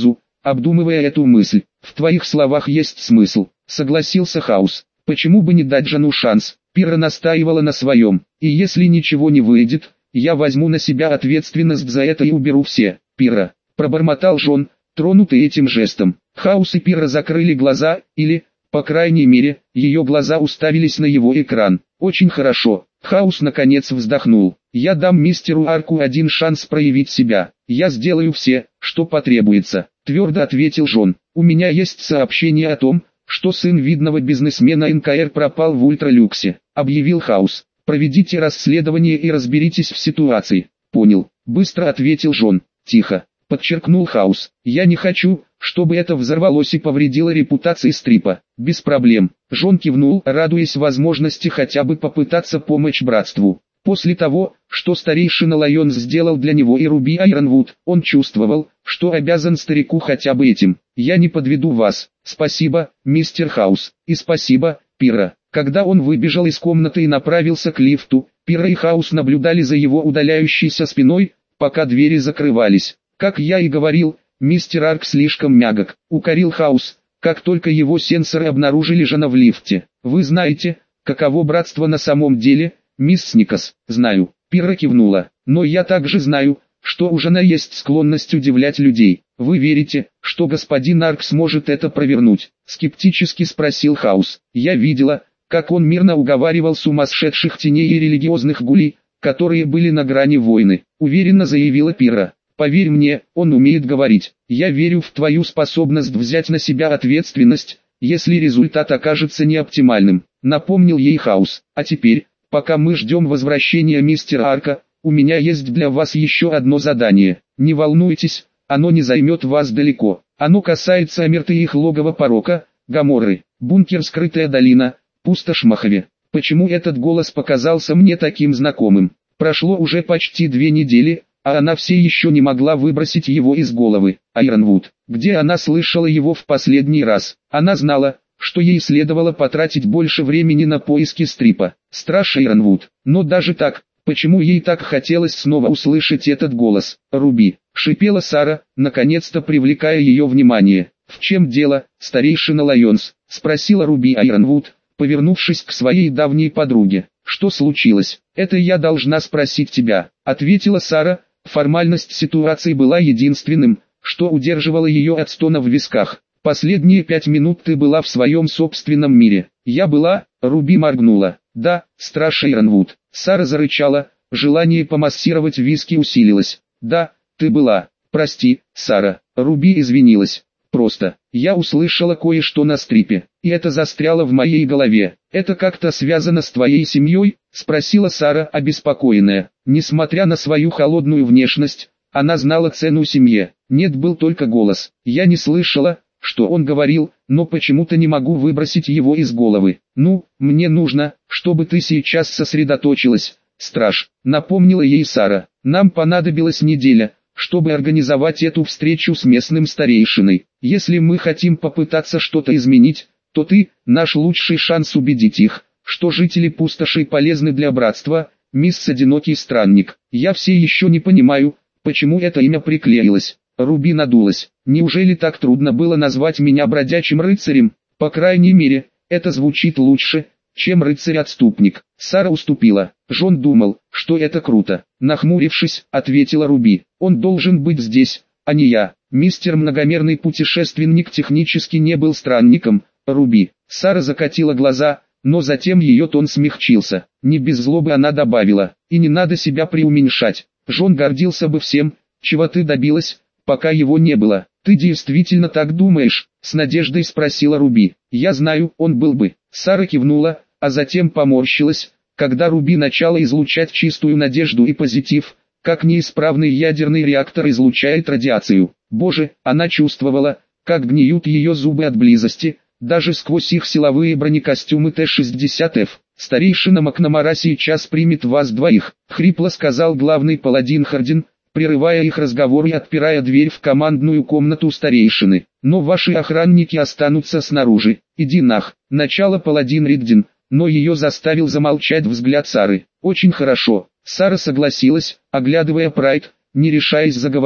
обдумывая эту мысль. В твоих словах есть смысл, согласился Хаус. Почему бы не дать Жону шанс? Пирра настаивала на своем. И если ничего не выйдет, я возьму на себя ответственность за это и уберу все. Пирра, пробормотал Жон, тронутый этим жестом. Хаус и Пирра закрыли глаза, или, по крайней мере, ее глаза уставились на его экран. Очень хорошо. Хаус наконец вздохнул. Я дам мистеру Арку один шанс проявить себя. Я сделаю все, что потребуется, твердо ответил Жон. У меня есть сообщение о том, что сын видного бизнесмена эн ка эр пропал в ультралюксе, объявил Хаус. Проведите расследование и разберитесь в ситуации. Понял, быстро ответил Жон. Тихо, подчеркнул Хаус. Я не хочу, чтобы это взорвалось и повредило репутации стрипа. Без проблем. Жон кивнул, радуясь возможности хотя бы попытаться помочь братству. После того, что старейшина Лайонс сделал для него и Руби Айронвуд, он чувствовал, что обязан старику хотя бы этим. Я не подведу вас. Спасибо, мистер Хаус, и спасибо, Пирра. Когда он выбежал из комнаты и направился к лифту, Пирра и Хаус наблюдали за его удаляющейся спиной, пока двери закрывались. Как я и говорил, мистер Арк слишком мягок, укорил Хаус, как только его сенсоры обнаружили Жона в лифте. Вы знаете, каково братство на самом деле, мисс Никас? Знаю, Пирра кивнула, но я также знаю, что у Жона есть склонность удивлять людей. Вы верите, что господин Арк сможет это провернуть? Скептически спросил Хаус. Я видела, как он мирно уговаривал сумасшедших теней и религиозных гулей, которые были на грани войны, уверенно заявила Пирра. Поверь мне, он умеет говорить. Я верю в твою способность взять на себя ответственность, если результат окажется неоптимальным, напомнил ей Хаус. А теперь, пока мы ждем возвращения мистера Арка, у меня есть для вас еще одно задание. Не волнуйтесь, оно не займет вас далеко. Оно касается Амерты и их логова порока, Гоморры, бункер «Скрытая долина», пустошь Махове. Почему этот голос показался мне таким знакомым? Прошло уже почти две недели, а она все еще не могла выбросить его из головы. Айронвуд, где она слышала его в последний раз? Она знала, что ей следовало потратить больше времени на поиски стрипа. Страж Айронвуд. Но даже так, почему ей так хотелось снова услышать этот голос? Руби, шипела Сара, наконец-то привлекая ее внимание. В чем дело, старейшина Лайонс? Спросила Руби Айронвуд, повернувшись к своей давней подруге. Что случилось? Это я должна спросить тебя, ответила Сара. Формальность ситуации была единственным, что удерживало ее от стона в висках. Последние пять минут ты была в своем собственном мире. Я была, Руби моргнула. Да, страж Айронвуд. Сара зарычала, желание помассировать виски усилилось. Да, ты была. Прости, Сара. Руби извинилась. Просто, я услышала кое-что на стрипе, и это застряло в моей голове. Это как-то связано с твоей семьей? Спросила Сара, обеспокоенная. Несмотря на свою холодную внешность, она знала цену семье. Нет, был только голос. Я не слышала, что он говорил, но почему-то не могу выбросить его из головы. Ну, мне нужно, чтобы ты сейчас сосредоточилась, страж, напомнила ей Сара. Нам понадобилась неделя, чтобы организовать эту встречу с местным старейшиной. Если мы хотим попытаться что-то изменить, то ты, наш лучший шанс убедить их, что жители пустоши полезны для братства, мисс Одинокий Странник. Я все еще не понимаю, почему это имя приклеилось. Руби надулась. Неужели так трудно было назвать меня бродячим рыцарем? По крайней мере, это звучит лучше, чем рыцарь-отступник. Сара уступила. Жон думал, что это круто. Нахмурившись, ответила Руби. Он должен быть здесь, а не я. Мистер Многомерный Путешественник технически не был странником, Руби. Сара закатила глаза, но затем ее тон смягчился. Не без злобы она добавила. И не надо себя преуменьшать. Жон гордился бы всем, чего ты добилась, пока его не было. Ты действительно так думаешь? С надеждой спросила Руби. Я знаю, он был бы. Сара кивнула, а затем поморщилась, когда Руби начала излучать чистую надежду и позитив, как неисправный ядерный реактор излучает радиацию. Боже, она чувствовала, как гниют ее зубы от близости, даже сквозь их силовые бронекостюмы Т шестьдесят эф. Старейшина Макнамара сейчас примет вас двоих, хрипло сказал главный паладин Хардин, прерывая их разговор и отпирая дверь в командную комнату старейшины. Но ваши охранники останутся снаружи. Иди нах. Начало паладин Риддин, но ее заставил замолчать взгляд Сары. Очень хорошо. Сара согласилась, оглядывая Прайд, не решаясь заговорить.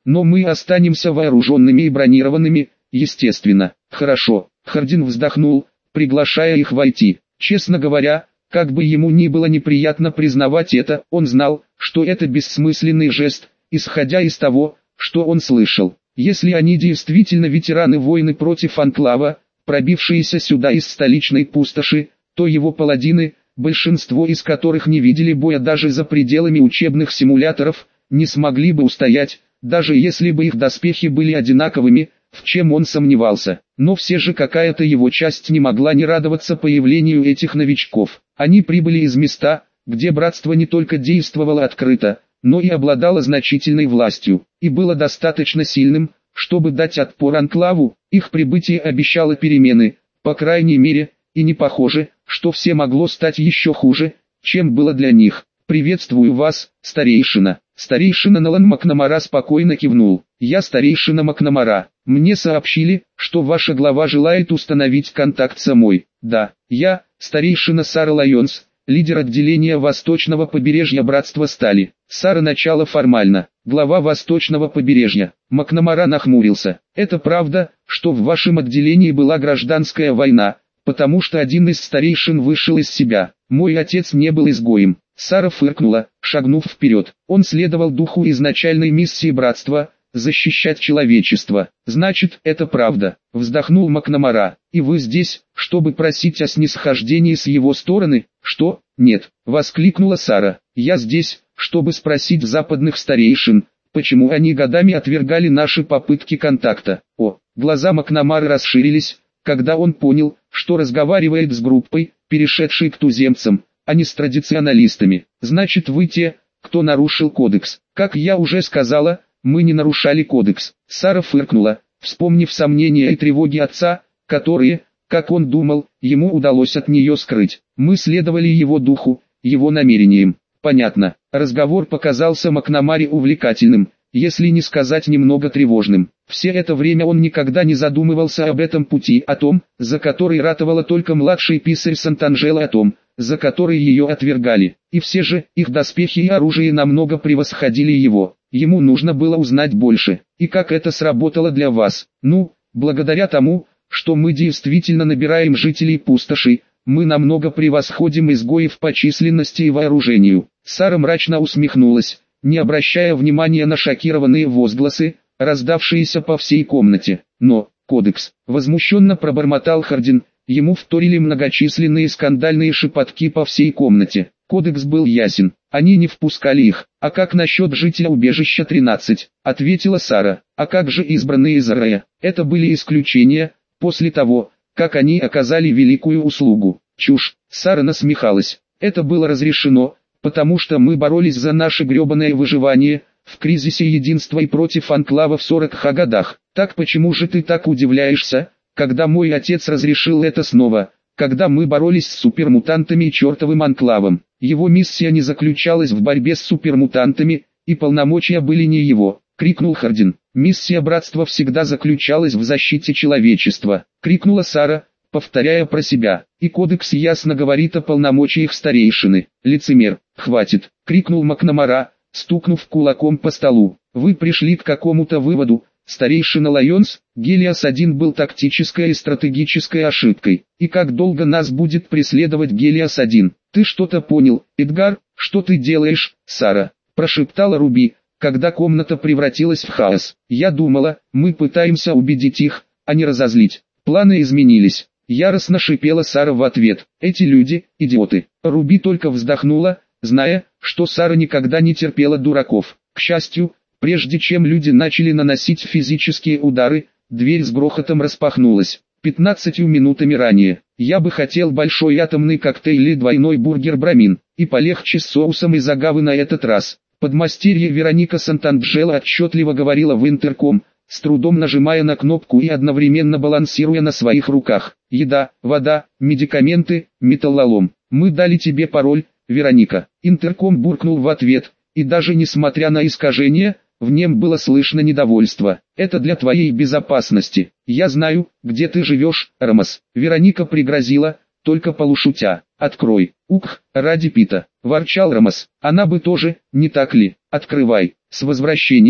но мы останемся вооруженными и бронированными, естественно. Хорошо, Хардин вздохнул, приглашая их войти. Честно говоря, как бы ему ни было неприятно признавать это, он знал, что это бессмысленный жест, исходя из того, что он слышал. Если они действительно ветераны войны против Анклава, пробившиеся сюда из столичной пустоши, то его паладины, большинство из которых не видели боя даже за пределами учебных симуляторов, не смогли бы устоять, даже если бы их доспехи были одинаковыми, в чем он сомневался. Но все же какая-то его часть не могла не радоваться появлению этих новичков. Они прибыли из места, где братство не только действовало открыто, но и обладало значительной властью, и было достаточно сильным, чтобы дать отпор Анклаву. Их прибытие обещало перемены, по крайней мере, и не похоже, что все могло стать еще хуже, чем было для них. «Приветствую вас, старейшина». Старейшина Налан Макнамара спокойно кивнул. «Я старейшина Макнамара. Мне сообщили, что ваша глава желает установить контакт со мной». «Да, я, старейшина Сара Лайонс, лидер отделения Восточного побережья Братства Стали». Сара начала формально. Глава Восточного побережья. Макнамара нахмурился. «Это правда, что в вашем отделении была гражданская война, потому что один из старейшин вышел из себя. Мой отец не был изгоем». Сара фыркнула, шагнув вперед. Он следовал духу изначальной миссии братства – защищать человечество. «Значит, это правда», – вздохнул Макнамара. «И вы здесь, чтобы просить о снисхождении с его стороны?» «Что? Нет», – воскликнула Сара. «Я здесь, чтобы спросить западных старейшин, почему они годами отвергали наши попытки контакта». О, глаза Макнамары расширились, когда он понял, что разговаривает с группой, перешедшей к туземцам, а не с традиционалистами. «Значит, вы те, кто нарушил кодекс». «Как я уже сказала, мы не нарушали кодекс». Сара фыркнула, вспомнив сомнения и тревоги отца, которые, как он думал, ему удалось от нее скрыть. «Мы следовали его духу, его намерениям». «Понятно». Разговор показался Макнамаре увлекательным, если не сказать немного тревожным. Все это время он никогда не задумывался об этом пути, о том, за который ратовала только младший писарь Сантанжела, о том, за который ее отвергали. И все же, их доспехи и оружие намного превосходили его. Ему нужно было узнать больше. И как это сработало для вас? Ну, благодаря тому, что мы действительно набираем жителей пустоши, мы намного превосходим изгоев по численности и вооружению. Сара мрачно усмехнулась, не обращая внимания на шокированные возгласы, раздавшиеся по всей комнате. «Но, кодекс!» — возмущенно пробормотал Хардин. Ему вторили многочисленные скандальные шепотки по всей комнате. Кодекс был ясен, они не впускали их. «А как насчет жителя убежища тринадцать?» — ответила Сара. «А как же избранные из рая?» Это были исключения, после того, как они оказали великую услугу. Чушь. Сара насмехалась. Это было разрешено, потому что мы боролись за наше гребаное выживание, в кризисе единства и против анклава в сорока годах. Так почему же ты так удивляешься, когда мой отец разрешил это снова, когда мы боролись с супермутантами и чертовым анклавом? Его миссия не заключалась в борьбе с супермутантами, и полномочия были не его, крикнул Хардин. Миссия братства всегда заключалась в защите человечества, крикнула Сара, повторяя про себя. И кодекс ясно говорит о полномочиях старейшины. Лицемер, хватит, крикнул Макнамара, стукнув кулаком по столу. Вы пришли к какому-то выводу, старейшина Лайонс. Гелиос один был тактической и стратегической ошибкой. И как долго нас будет преследовать Гелиос один? Ты что-то понял, Эдгар? Что ты делаешь, Сара? Прошептала Руби, когда комната превратилась в хаос. Я думала, мы пытаемся убедить их, а не разозлить. Планы изменились. Яростно шипела Сара в ответ. Эти люди, идиоты. Руби только вздохнула, зная, что Сара никогда не терпела дураков. К счастью, прежде чем люди начали наносить физические удары, дверь с грохотом распахнулась. Пятнадцатью минутами ранее. Я бы хотел большой атомный коктейль и двойной бургер Брамин, и полегче с соусом из агавы на этот раз. Подмастерье Вероника Сантанджела отчетливо говорила в интерком, с трудом нажимая на кнопку и одновременно балансируя на своих руках. Еда, вода, медикаменты, металлолом. Мы дали тебе пароль, Вероника. Интерком буркнул в ответ, и даже несмотря на искажение, в нем было слышно недовольство. Это для твоей безопасности. Я знаю, где ты живешь, Рамос. Вероника пригрозила, только полушутя. Открой. Ух, ради Пита. Ворчал Рамос. Она бы тоже, не так ли? Открывай. С возвращением,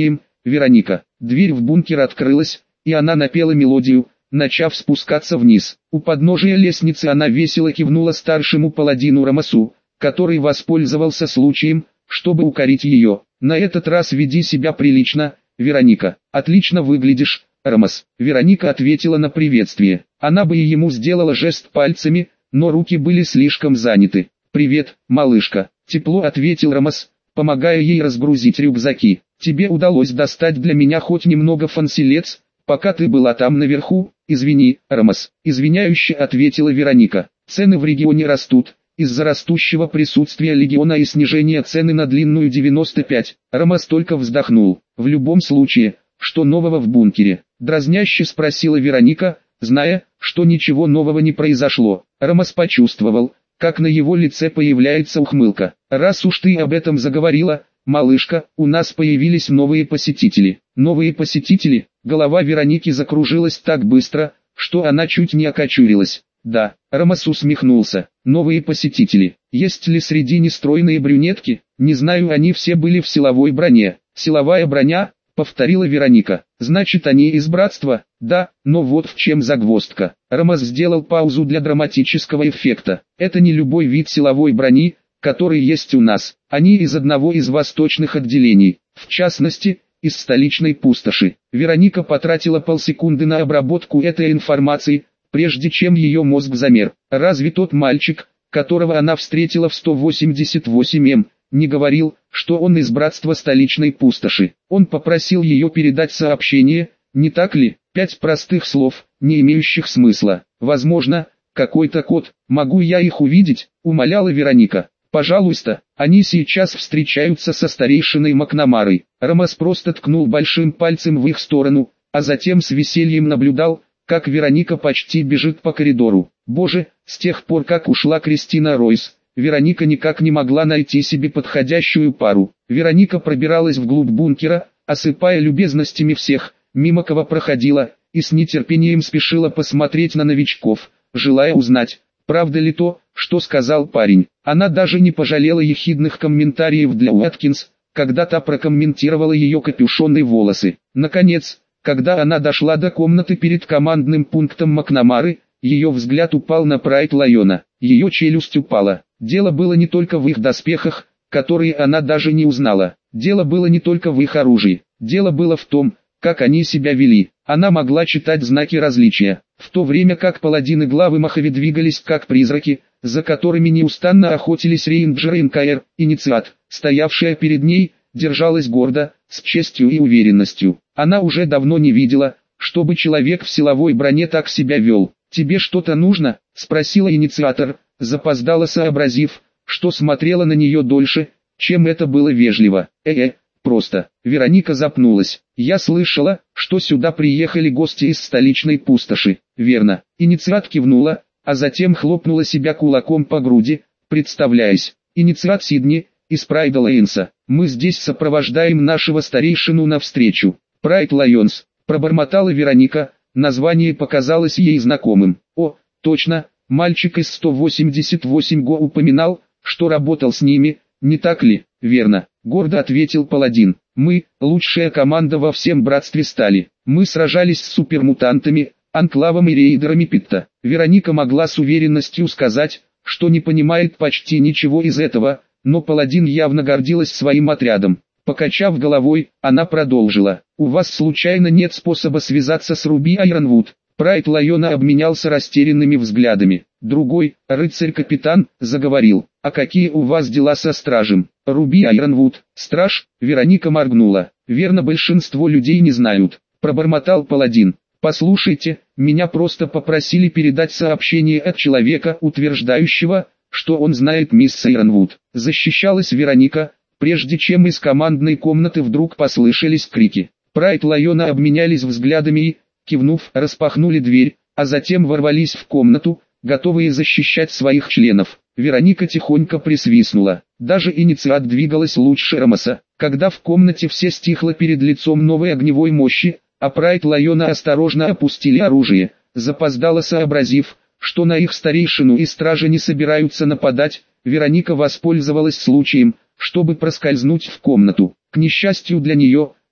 Вероника. Дверь в бункер открылась, и она напела мелодию, начав спускаться вниз. У подножия лестницы она весело кивнула старшему паладину Рамасу, который воспользовался случаем, чтобы укорить ее. На этот раз веди себя прилично, Вероника. Отлично выглядишь, Рамас. Вероника ответила на приветствие. Она бы и ему сделала жест пальцами, но руки были слишком заняты. «Привет, малышка», — тепло ответил Рамас, помогая ей разгрузить рюкзаки. «Тебе удалось достать для меня хоть немного фансилец, пока ты была там наверху?» «Извини, Рамас», — извиняюще ответила Вероника. «Цены в регионе растут, из-за растущего присутствия легиона и снижения цены на длинную девяносто пять». Рамас только вздохнул. «В любом случае, что нового в бункере?» — дразняще спросила Вероника, зная, что ничего нового не произошло. Рамас почувствовал, как на его лице появляется ухмылка. «Раз уж ты об этом заговорила, малышка, у нас появились новые посетители». «Новые посетители?» Голова Вероники закружилась так быстро, что она чуть не окочурилась. «Да», Рамас усмехнулся, «новые посетители. Есть ли среди нестройные брюнетки? Не знаю, они все были в силовой броне». «Силовая броня?» — повторила Вероника. «Значит, они из братства?» «Да, но вот в чем загвоздка». Рамас сделал паузу для драматического эффекта. «Это не любой вид силовой брони, который есть у нас. Они из одного из восточных отделений, в частности, из столичной пустоши». Вероника потратила полсекунды на обработку этой информации, прежде чем ее мозг замер. Разве тот мальчик, которого она встретила в сто восемьдесят восемь эм, не говорил, что он из братства столичной пустоши? Он попросил ее передать сообщение, не так ли? Пять простых слов, не имеющих смысла. «Возможно, какой-то код. Могу я их увидеть?» — умоляла Вероника. «Пожалуйста». Они сейчас встречаются со старейшиной Макнамарой. Рамас просто ткнул большим пальцем в их сторону, а затем с весельем наблюдал, как Вероника почти бежит по коридору. Боже, с тех пор как ушла Кристина Ройс, Вероника никак не могла найти себе подходящую пару. Вероника пробиралась вглубь бункера, осыпая любезностями всех, мимо кого проходила, и с нетерпением спешила посмотреть на новичков, желая узнать, правда ли то, что сказал парень. Она даже не пожалела ехидных комментариев для Уэткинс, когда та прокомментировала ее капюшонные волосы. Наконец, когда она дошла до комнаты перед командным пунктом Макнамары, ее взгляд упал на Прайд Лайона. Ее челюсть упала. Дело было не только в их доспехах, которые она даже не узнала. Дело было не только в их оружии. Дело было в том, как они себя вели. Она могла читать знаки различия, в то время как паладины главы Махави двигались как призраки, за которыми неустанно охотились рейнджеры эн ка эр. Инициат, стоявшая перед ней, держалась гордо, с честью и уверенностью. Она уже давно не видела, чтобы человек в силовой броне так себя вел. «Тебе что-то нужно?» — спросила инициатор, запоздало сообразив, что смотрела на нее дольше, чем это было вежливо. «Э-э, просто». Вероника запнулась. «Я слышала, что сюда приехали гости из столичной пустоши». «Верно». Инициат кивнула, а затем хлопнула себя кулаком по груди, представляясь. «Инициат Сидни, из Прайда Лайонса. Мы здесь сопровождаем нашего старейшину навстречу». «Прайд Лайонс», пробормотала Вероника, название показалось ей знакомым. «О, точно, мальчик из сто восемьдесят восемь го упоминал, что работал с ними, не так ли?» «Верно», гордо ответил паладин. «Мы, лучшая команда во всем братстве стали. Мы сражались с супермутантами, анклавом и рейдерами Питта». Вероника могла с уверенностью сказать, что не понимает почти ничего из этого, но паладин явно гордилась своим отрядом. Покачав головой, она продолжила. «У вас случайно нет способа связаться с Руби Айронвуд?» Прайд Лайона обменялся растерянными взглядами. Другой, рыцарь-капитан, заговорил. «А какие у вас дела со стражем?» «Руби Айронвуд, страж?» Вероника моргнула. «Верно, большинство людей не знают», пробормотал паладин. «Послушайте, меня просто попросили передать сообщение от человека, утверждающего, что он знает мисс Айронвуд». Защищалась Вероника, прежде чем из командной комнаты вдруг послышались крики. Прайд Лайона обменялись взглядами и, кивнув, распахнули дверь, а затем ворвались в комнату, готовые защищать своих членов. Вероника тихонько присвистнула. Даже инициат двигалась лучше Рамаса. Когда в комнате все стихло перед лицом новой огневой мощи, а Прайд Лайона осторожно опустили оружие, запоздало сообразив, что на их старейшину и стражи не собираются нападать, Вероника воспользовалась случаем, чтобы проскользнуть в комнату. К несчастью для нее,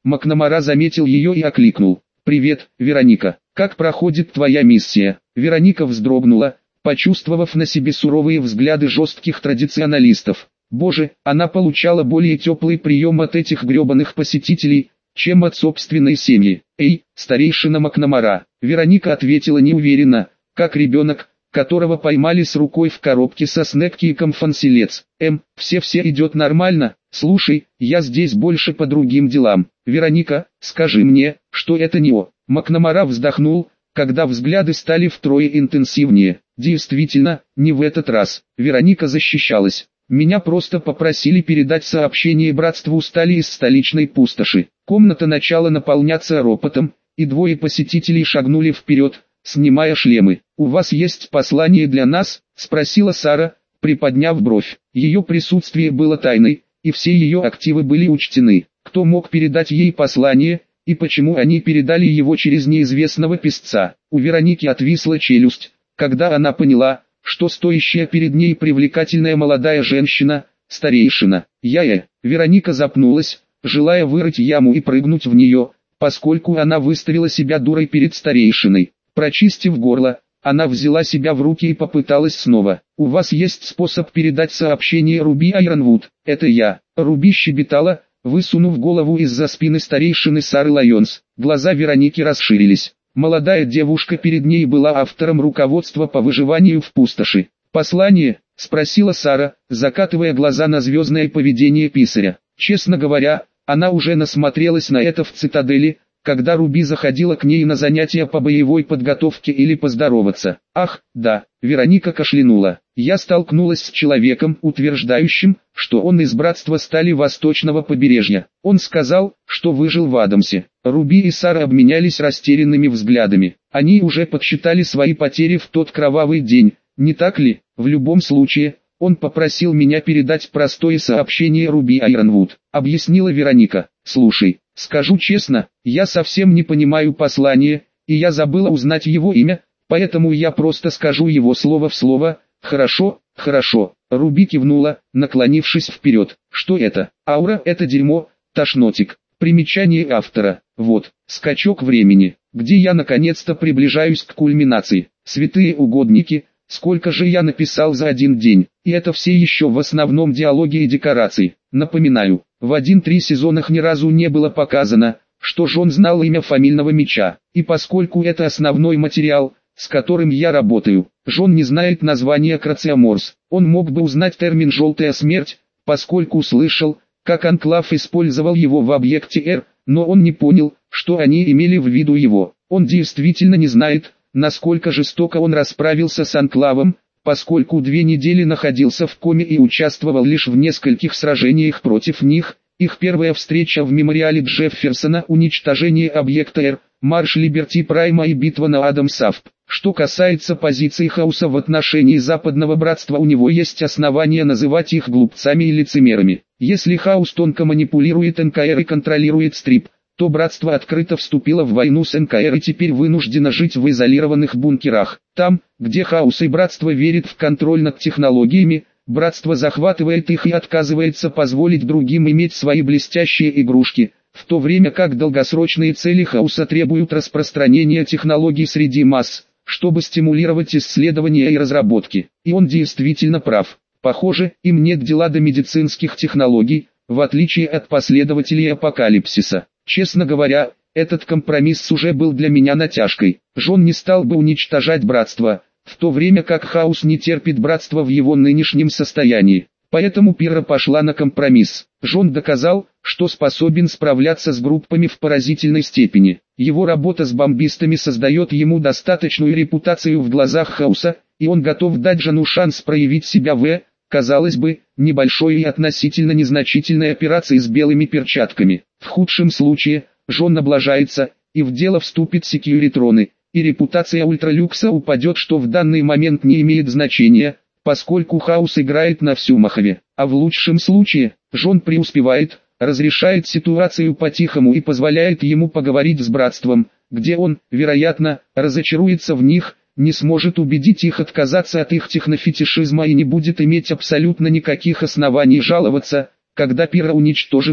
Макнамара заметил ее и окликнул. «Привет, Вероника, как проходит твоя миссия?» Вероника вздрогнула, почувствовав на себе суровые взгляды жестких традиционалистов. Боже, она получала более теплый прием от этих гребаных посетителей, чем от собственной семьи. «Эй, старейшина Макнамара!» Вероника ответила неуверенно, как ребенок, которого поймали с рукой в коробке со снэк-киком фанселец. «Эм, все-все идет нормально? Слушай, я здесь больше по другим делам. Вероника, скажи мне, что это не о». Макнамара вздохнул, когда взгляды стали втрое интенсивнее. Действительно, не в этот раз. Вероника защищалась. «Меня просто попросили передать сообщение братству стали из столичной пустоши». Комната начала наполняться ропотом, и двое посетителей шагнули вперед, снимая шлемы. «У вас есть послание для нас?» – спросила Сара, приподняв бровь. Ее присутствие было тайной, и все ее активы были учтены. Кто мог передать ей послание, и почему они передали его через неизвестного писца? У Вероники отвисла челюсть, когда она поняла, что стоящая перед ней привлекательная молодая женщина – старейшина. «Я-я». Вероника запнулась, желая вырыть яму и прыгнуть в нее, поскольку она выставила себя дурой перед старейшиной. Прочистив горло, она взяла себя в руки и попыталась снова. «У вас есть способ передать сообщение Руби Айронвуд?» «Это я». Руби щебетала, высунув голову из-за спины старейшины Сары Лайонс. Глаза Вероники расширились. Молодая девушка перед ней была автором руководства по выживанию в пустоши. «Послание?» – спросила Сара, закатывая глаза на звездное поведение писаря. Честно говоря, она уже насмотрелась на это в цитадели, когда Руби заходила к ней на занятия по боевой подготовке или поздороваться. «Ах, да», – Вероника кашлянула. «Я столкнулась с человеком, утверждающим, что он из братства стали Восточного побережья. Он сказал, что выжил в Адамсе». Руби и Сара обменялись растерянными взглядами. Они уже подсчитали свои потери в тот кровавый день, не так ли? В любом случае, он попросил меня передать простое сообщение Руби Айронвуд, объяснила Вероника. «Слушай, скажу честно, я совсем не понимаю послание, и я забыла узнать его имя, поэтому я просто скажу его слово в слово». «Хорошо, хорошо». Руби кивнула, наклонившись вперед. «Что это?» «Аура — это дерьмо, тошнотик». Примечание автора. Вот, скачок времени, где я наконец-то приближаюсь к кульминации. Святые угодники, сколько же я написал за один день, и это все еще в основном диалоги и декорации. Напоминаю, в один-три сезонах ни разу не было показано, что Джон знал имя фамильного меча, и поскольку это основной материал, с которым я работаю, Джон не знает названия Крациоморс. Он мог бы узнать термин «желтая смерть», поскольку услышал, как Анклав использовал его в объекте Р, но он не понял, что они имели в виду его. Он действительно не знает, насколько жестоко он расправился с Анклавом, поскольку две недели находился в коме и участвовал лишь в нескольких сражениях против них. Их первая встреча в мемориале Джефферсона, уничтожение объекта Р, марш Либерти Прайма и битва на Адамсавп. Что касается позиции Хауса в отношении Западного Братства, у него есть основания называть их глупцами и лицемерами. Если Хаус тонко манипулирует эн ка эр и контролирует Стрип, то Братство открыто вступило в войну с эн ка эр и теперь вынуждено жить в изолированных бункерах. Там, где Хаус и Братство верят в контроль над технологиями, Братство захватывает их и отказывается позволить другим иметь свои блестящие игрушки, в то время как долгосрочные цели Хауса требуют распространения технологий среди масс, чтобы стимулировать исследования и разработки. И он действительно прав. Похоже, им нет дела до медицинских технологий, в отличие от последователей Апокалипсиса. Честно говоря, этот компромисс уже был для меня натяжкой. Джон не стал бы уничтожать Братство, в то время как Хаус не терпит Братство в его нынешнем состоянии. Поэтому Пирра пошла на компромисс. Джон доказал, что способен справляться с группами в поразительной степени. Его работа с бомбистами создает ему достаточную репутацию в глазах Хауса, и он готов дать Джону шанс проявить себя в, казалось бы, небольшой и относительно незначительной операции с белыми перчатками. В худшем случае, Джон облажается, и в дело вступит Секьюритроны, и репутация Ультралюкса упадет, что в данный момент не имеет значения, поскольку Хаус играет на всю махове. А в лучшем случае, Джон преуспевает, разрешает ситуацию по-тихому и позволяет ему поговорить с Братством, где он, вероятно, разочаруется в них, не сможет убедить их отказаться от их технофетишизма и не будет иметь абсолютно никаких оснований жаловаться, когда Пирра уничтожит их,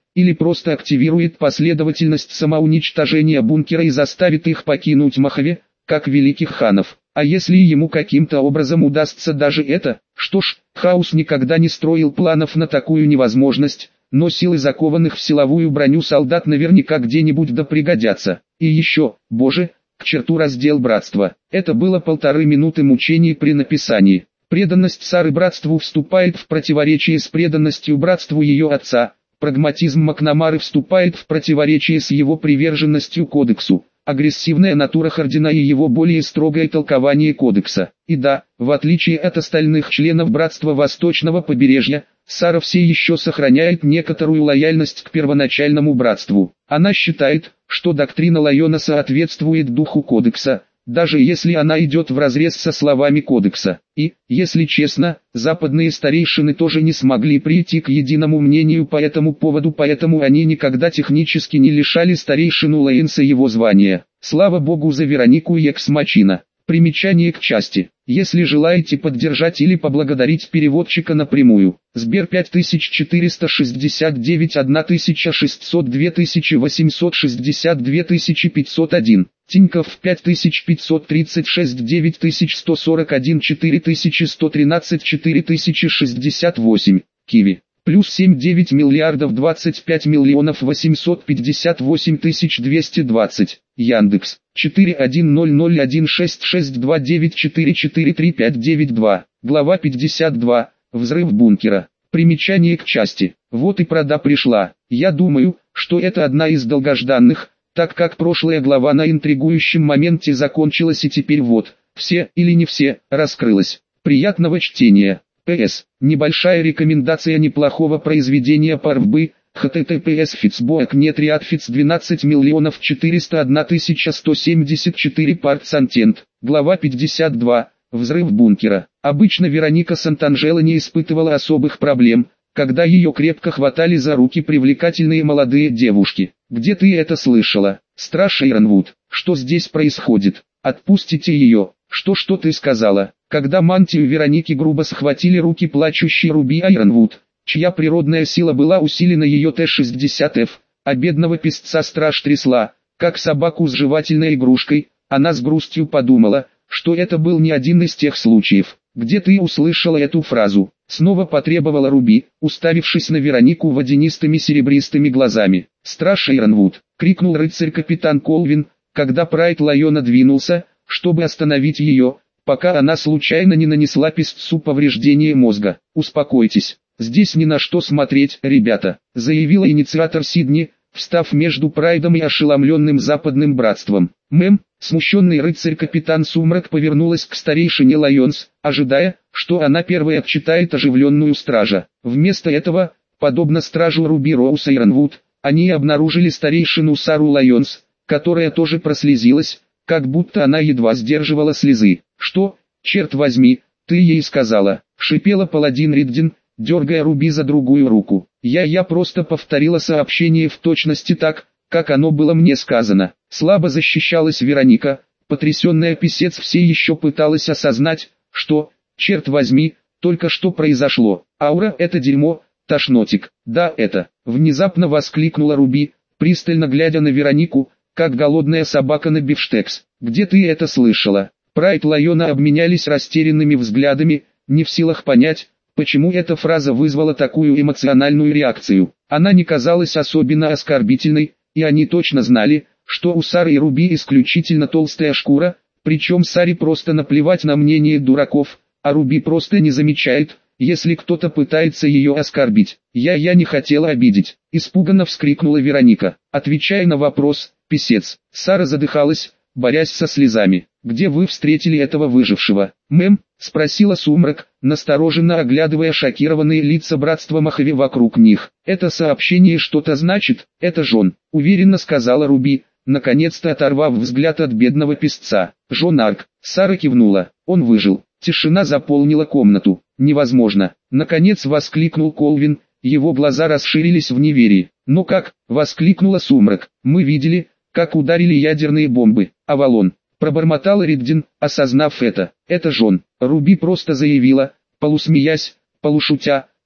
или просто активирует последовательность самоуничтожения бункера и заставит их покинуть Мохове, как великих ханов. А если ему каким-то образом удастся даже это, что ж, Хаос никогда не строил планов на такую невозможность, но силы закованных в силовую броню солдат наверняка где-нибудь да пригодятся. И еще, боже, к черту раздел братства. Это было полторы минуты мучений при написании. Преданность Сары братству вступает в противоречие с преданностью братству ее отца. Прагматизм Макнамары вступает в противоречие с его приверженностью кодексу. Агрессивная натура Хардина и его более строгое толкование кодекса. И да, в отличие от остальных членов братства Восточного побережья, Сара все еще сохраняет некоторую лояльность к первоначальному братству. Она считает, что доктрина Лайона соответствует духу кодекса, даже если она идет вразрез со словами кодекса. И, если честно, западные старейшины тоже не смогли прийти к единому мнению по этому поводу, поэтому они никогда технически не лишали старейшину Лаенса его звания. Слава Богу за Веронику и Экс-Мачина. Примечание к части. Если желаете поддержать или поблагодарить переводчика напрямую, Сбер пять тысяч четыреста шестьдесят девять тысяча шестьсот два тысячи восемьсот шестьдесят два тысячи пятьсот один, Тинькофф пять тысяч пятьсот тридцать шесть девять тысяч сто сорок один четыре тысячи сто тринадцать четыре тысячи шестьдесят восемь, Киви. Плюс семь девять миллиардов двадцать пять миллионов восемьсот пятьдесят восемь тысяч двести двадцать. Яндекс. четыре один ноль ноль один шесть шесть два девять четыре четыре три пять девять два. Глава пятьдесят два. Взрыв бункера. Примечание к части. Вот и прода пришла. Я думаю, что это одна из долгожданных, так как прошлая глава на интригующем моменте закончилась и теперь вот, все или не все, раскрылась. Приятного чтения. П С. Небольшая рекомендация неплохого произведения Парвбы, https фицбоек нет риадфиц двенадцать миллионов четыреста одна тысяча сто семьдесят четыре партсантент. Глава пятьдесят два. Взрыв бункера. Обычно Вероника Сантанжела не испытывала особых проблем, когда ее крепко хватали за руки привлекательные молодые девушки. Где ты это слышала? Страж Айронвуд, что здесь происходит? Отпустите ее. Что что ты сказала? Когда мантию Вероники грубо схватили руки плачущей Руби Айронвуд, чья природная сила была усилена ее Т шестьдесят эф, а бедного песца страж трясла, как собаку с жевательной игрушкой, она с грустью подумала, что это был не один из тех случаев, где ты услышала эту фразу. Снова потребовала Руби, уставившись на Веронику водянистыми серебристыми глазами. «Страж Айронвуд!» — крикнул рыцарь-капитан Колвин, когда Прайд Лайона двинулся, чтобы остановить ее, пока она случайно не нанесла песцу повреждение мозга. «Успокойтесь, здесь ни на что смотреть, ребята», — заявила инициатор Сидни, встав между Прайдом и ошеломленным западным братством. «Мэм», смущенный рыцарь-капитан Сумрак повернулась к старейшине Лайонс, ожидая, что она первая отчитает оживленную стража. Вместо этого, подобно стражу Руби Роуз Айронвуд, они обнаружили старейшину Сару Лайонс, которая тоже прослезилась, как будто она едва сдерживала слезы. «Что, черт возьми, ты ей сказала?» — шипела паладин Риддин, дергая Руби за другую руку. «Я я просто повторила сообщение в точности так, как оно было мне сказано». Слабо защищалась Вероника, потрясенная писец все еще пыталась осознать, что, черт возьми, только что произошло. «Аура — это дерьмо, тошнотик». «Да, это», — внезапно воскликнула Руби, пристально глядя на Веронику, как голодная собака на бифштекс. «Где ты это слышала?» Прайд Лайона обменялись растерянными взглядами, не в силах понять, почему эта фраза вызвала такую эмоциональную реакцию. Она не казалась особенно оскорбительной, и они точно знали, что у Сары и Руби исключительно толстая шкура, причем Саре просто наплевать на мнение дураков, а Руби просто не замечает, если кто-то пытается ее оскорбить. «Я я не хотела обидеть», — испуганно вскрикнула Вероника. Отвечая на вопрос, писец, Сара задыхалась, борясь со слезами. «Где вы встретили этого выжившего?» «Мэм», — спросила Сумрак, настороженно оглядывая шокированные лица братства Мохове вокруг них. «Это сообщение что-то значит?» «Это Жон», — уверенно сказала Руби, наконец-то оторвав взгляд от бедного песца. «Жон Арк». Сара кивнула. «Он выжил». Тишина заполнила комнату. «Невозможно!» Наконец воскликнул Колвин, его глаза расширились в неверии. «Но как?» — воскликнула Сумрак. «Мы видели, как ударили ядерные бомбы». «Авалон!» — пробормотала Риддин, осознав это. «Это Жон». Руби просто заявила, полусмеясь, полушутя,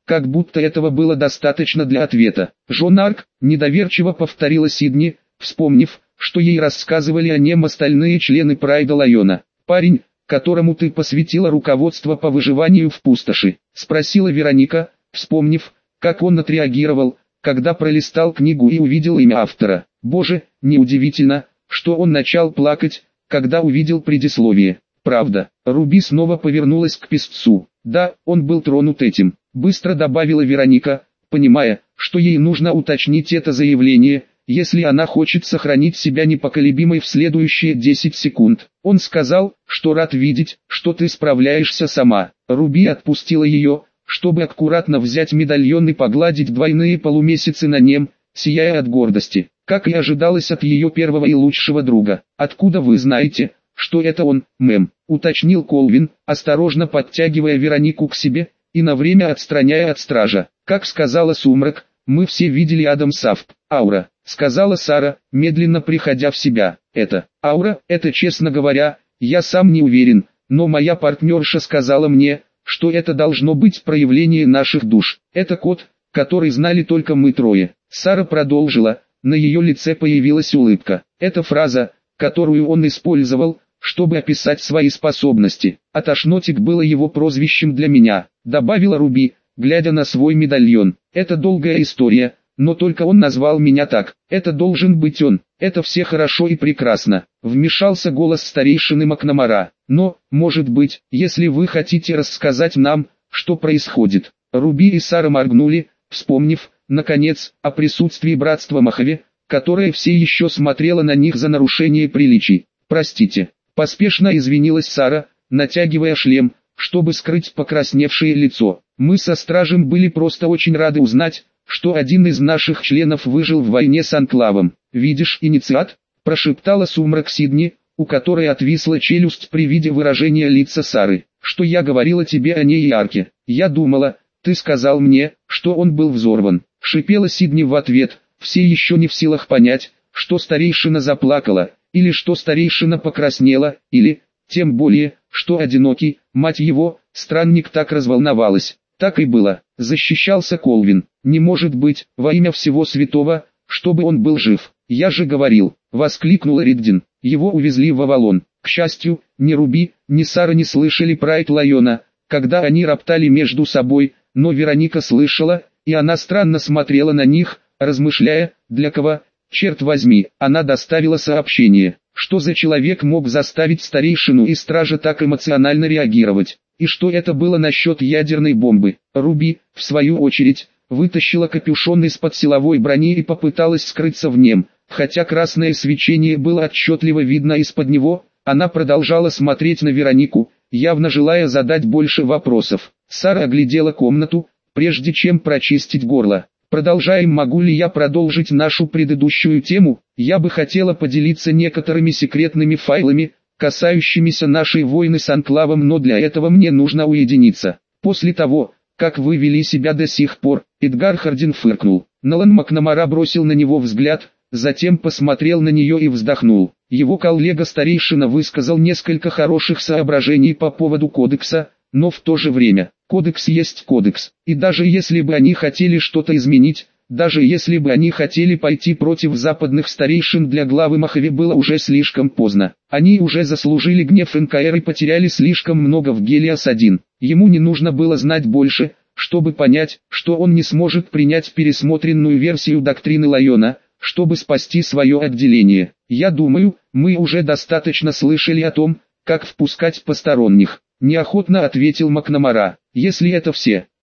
как будто этого было достаточно для ответа. «Жон Арк», недоверчиво повторила Сидни, вспомнив, что ей рассказывали о нем остальные члены Прайда Лайона. «Парень, которому ты посвятила руководство по выживанию в пустоши?» — спросила Вероника, вспомнив, как он отреагировал, когда пролистал книгу и увидел имя автора. Боже, неудивительно, что он начал плакать, когда увидел предисловие. «Правда». Руби снова повернулась к писцу. «Да, он был тронут этим», — быстро добавила Вероника, понимая, что ей нужно уточнить это заявление, если она хочет сохранить себя непоколебимой в следующие десять секунд. «Он сказал, что рад видеть, что ты справляешься сама». Руби отпустила ее, чтобы аккуратно взять медальон и погладить двойные полумесяцы на нем, сияя от гордости, как и ожидалось от ее первого и лучшего друга. «Откуда вы знаете, что это он, мэм?» — уточнил Колвин, осторожно подтягивая Веронику к себе и на время отстраняя от стража. «Как сказала Сумрак, мы все видели Адам Сафт. Аура», — сказала Сара, медленно приходя в себя. «Это аура, это, честно говоря, я сам не уверен, но моя партнерша сказала мне, что это должно быть проявление наших душ. Это код, который знали только мы трое». Сара продолжила, на ее лице появилась улыбка. «Это фраза, которую он использовал, чтобы описать свои способности. А Тошнотик было его прозвищем для меня», — добавила Руби, глядя на свой медальон. «Это долгая история, но только он назвал меня так. Это должен быть он. Это все хорошо и прекрасно», — вмешался голос старейшины Макнамара. «Но, может быть, если вы хотите рассказать нам, что происходит». Руби и Сара моргнули, вспомнив, наконец, о присутствии братства Махави, которое все еще смотрело на них за нарушение приличий. «Простите», — поспешно извинилась Сара, натягивая шлем, чтобы скрыть покрасневшее лицо. «Мы со стражем были просто очень рады узнать, что один из наших членов выжил в войне с Анклавом. Видишь, инициат?» — прошептала Сумрак Сидни, у которой отвисла челюсть при виде выражения лица Сары. «Что я говорила тебе о ней и Арке? Я думала, ты сказал мне, что он был взорван», — шипела Сидни в ответ, все еще не в силах понять, что старейшина заплакала, или что старейшина покраснела, или, тем более, что одинокий, мать его, странник так разволновалась. «Так и было», — защищался Колвин. «Не может быть, во имя всего святого, чтобы он был жив. Я же говорил», — воскликнула Риддин. «Его увезли в Авалон». К счастью, ни Руби, ни Сара не слышали Прайд Лайона, когда они роптали между собой, но Вероника слышала, и она странно смотрела на них, размышляя, для кого, черт возьми, она доставила сообщение. Что за человек мог заставить старейшину и стража так эмоционально реагировать? И что это было насчет ядерной бомбы? Руби, в свою очередь, вытащила капюшон из-под силовой брони и попыталась скрыться в нем. Хотя красное свечение было отчетливо видно из-под него, она продолжала смотреть на Веронику, явно желая задать больше вопросов. Сара оглядела комнату, прежде чем прочистить горло. «Продолжаем, могу ли я продолжить нашу предыдущую тему? Я бы хотела поделиться некоторыми секретными файлами, касающимися нашей войны с Анклавом, но для этого мне нужно уединиться. После того, как вы вели себя до сих пор», — Эдгар Хардин фыркнул. Нолан Макнамара бросил на него взгляд, затем посмотрел на нее и вздохнул. Его коллега-старейшина высказал несколько хороших соображений по поводу кодекса, но в то же время, кодекс есть кодекс, и даже если бы они хотели что-то изменить, даже если бы они хотели пойти против западных старейшин, для главы Махави было уже слишком поздно. Они уже заслужили гнев эн ка эр и потеряли слишком много в Гелиос один. Ему не нужно было знать больше, чтобы понять, что он не сможет принять пересмотренную версию доктрины Лайона, чтобы спасти свое отделение. «Я думаю, мы уже достаточно слышали о том, как впускать посторонних», — неохотно ответил Макнамара. «Если это все,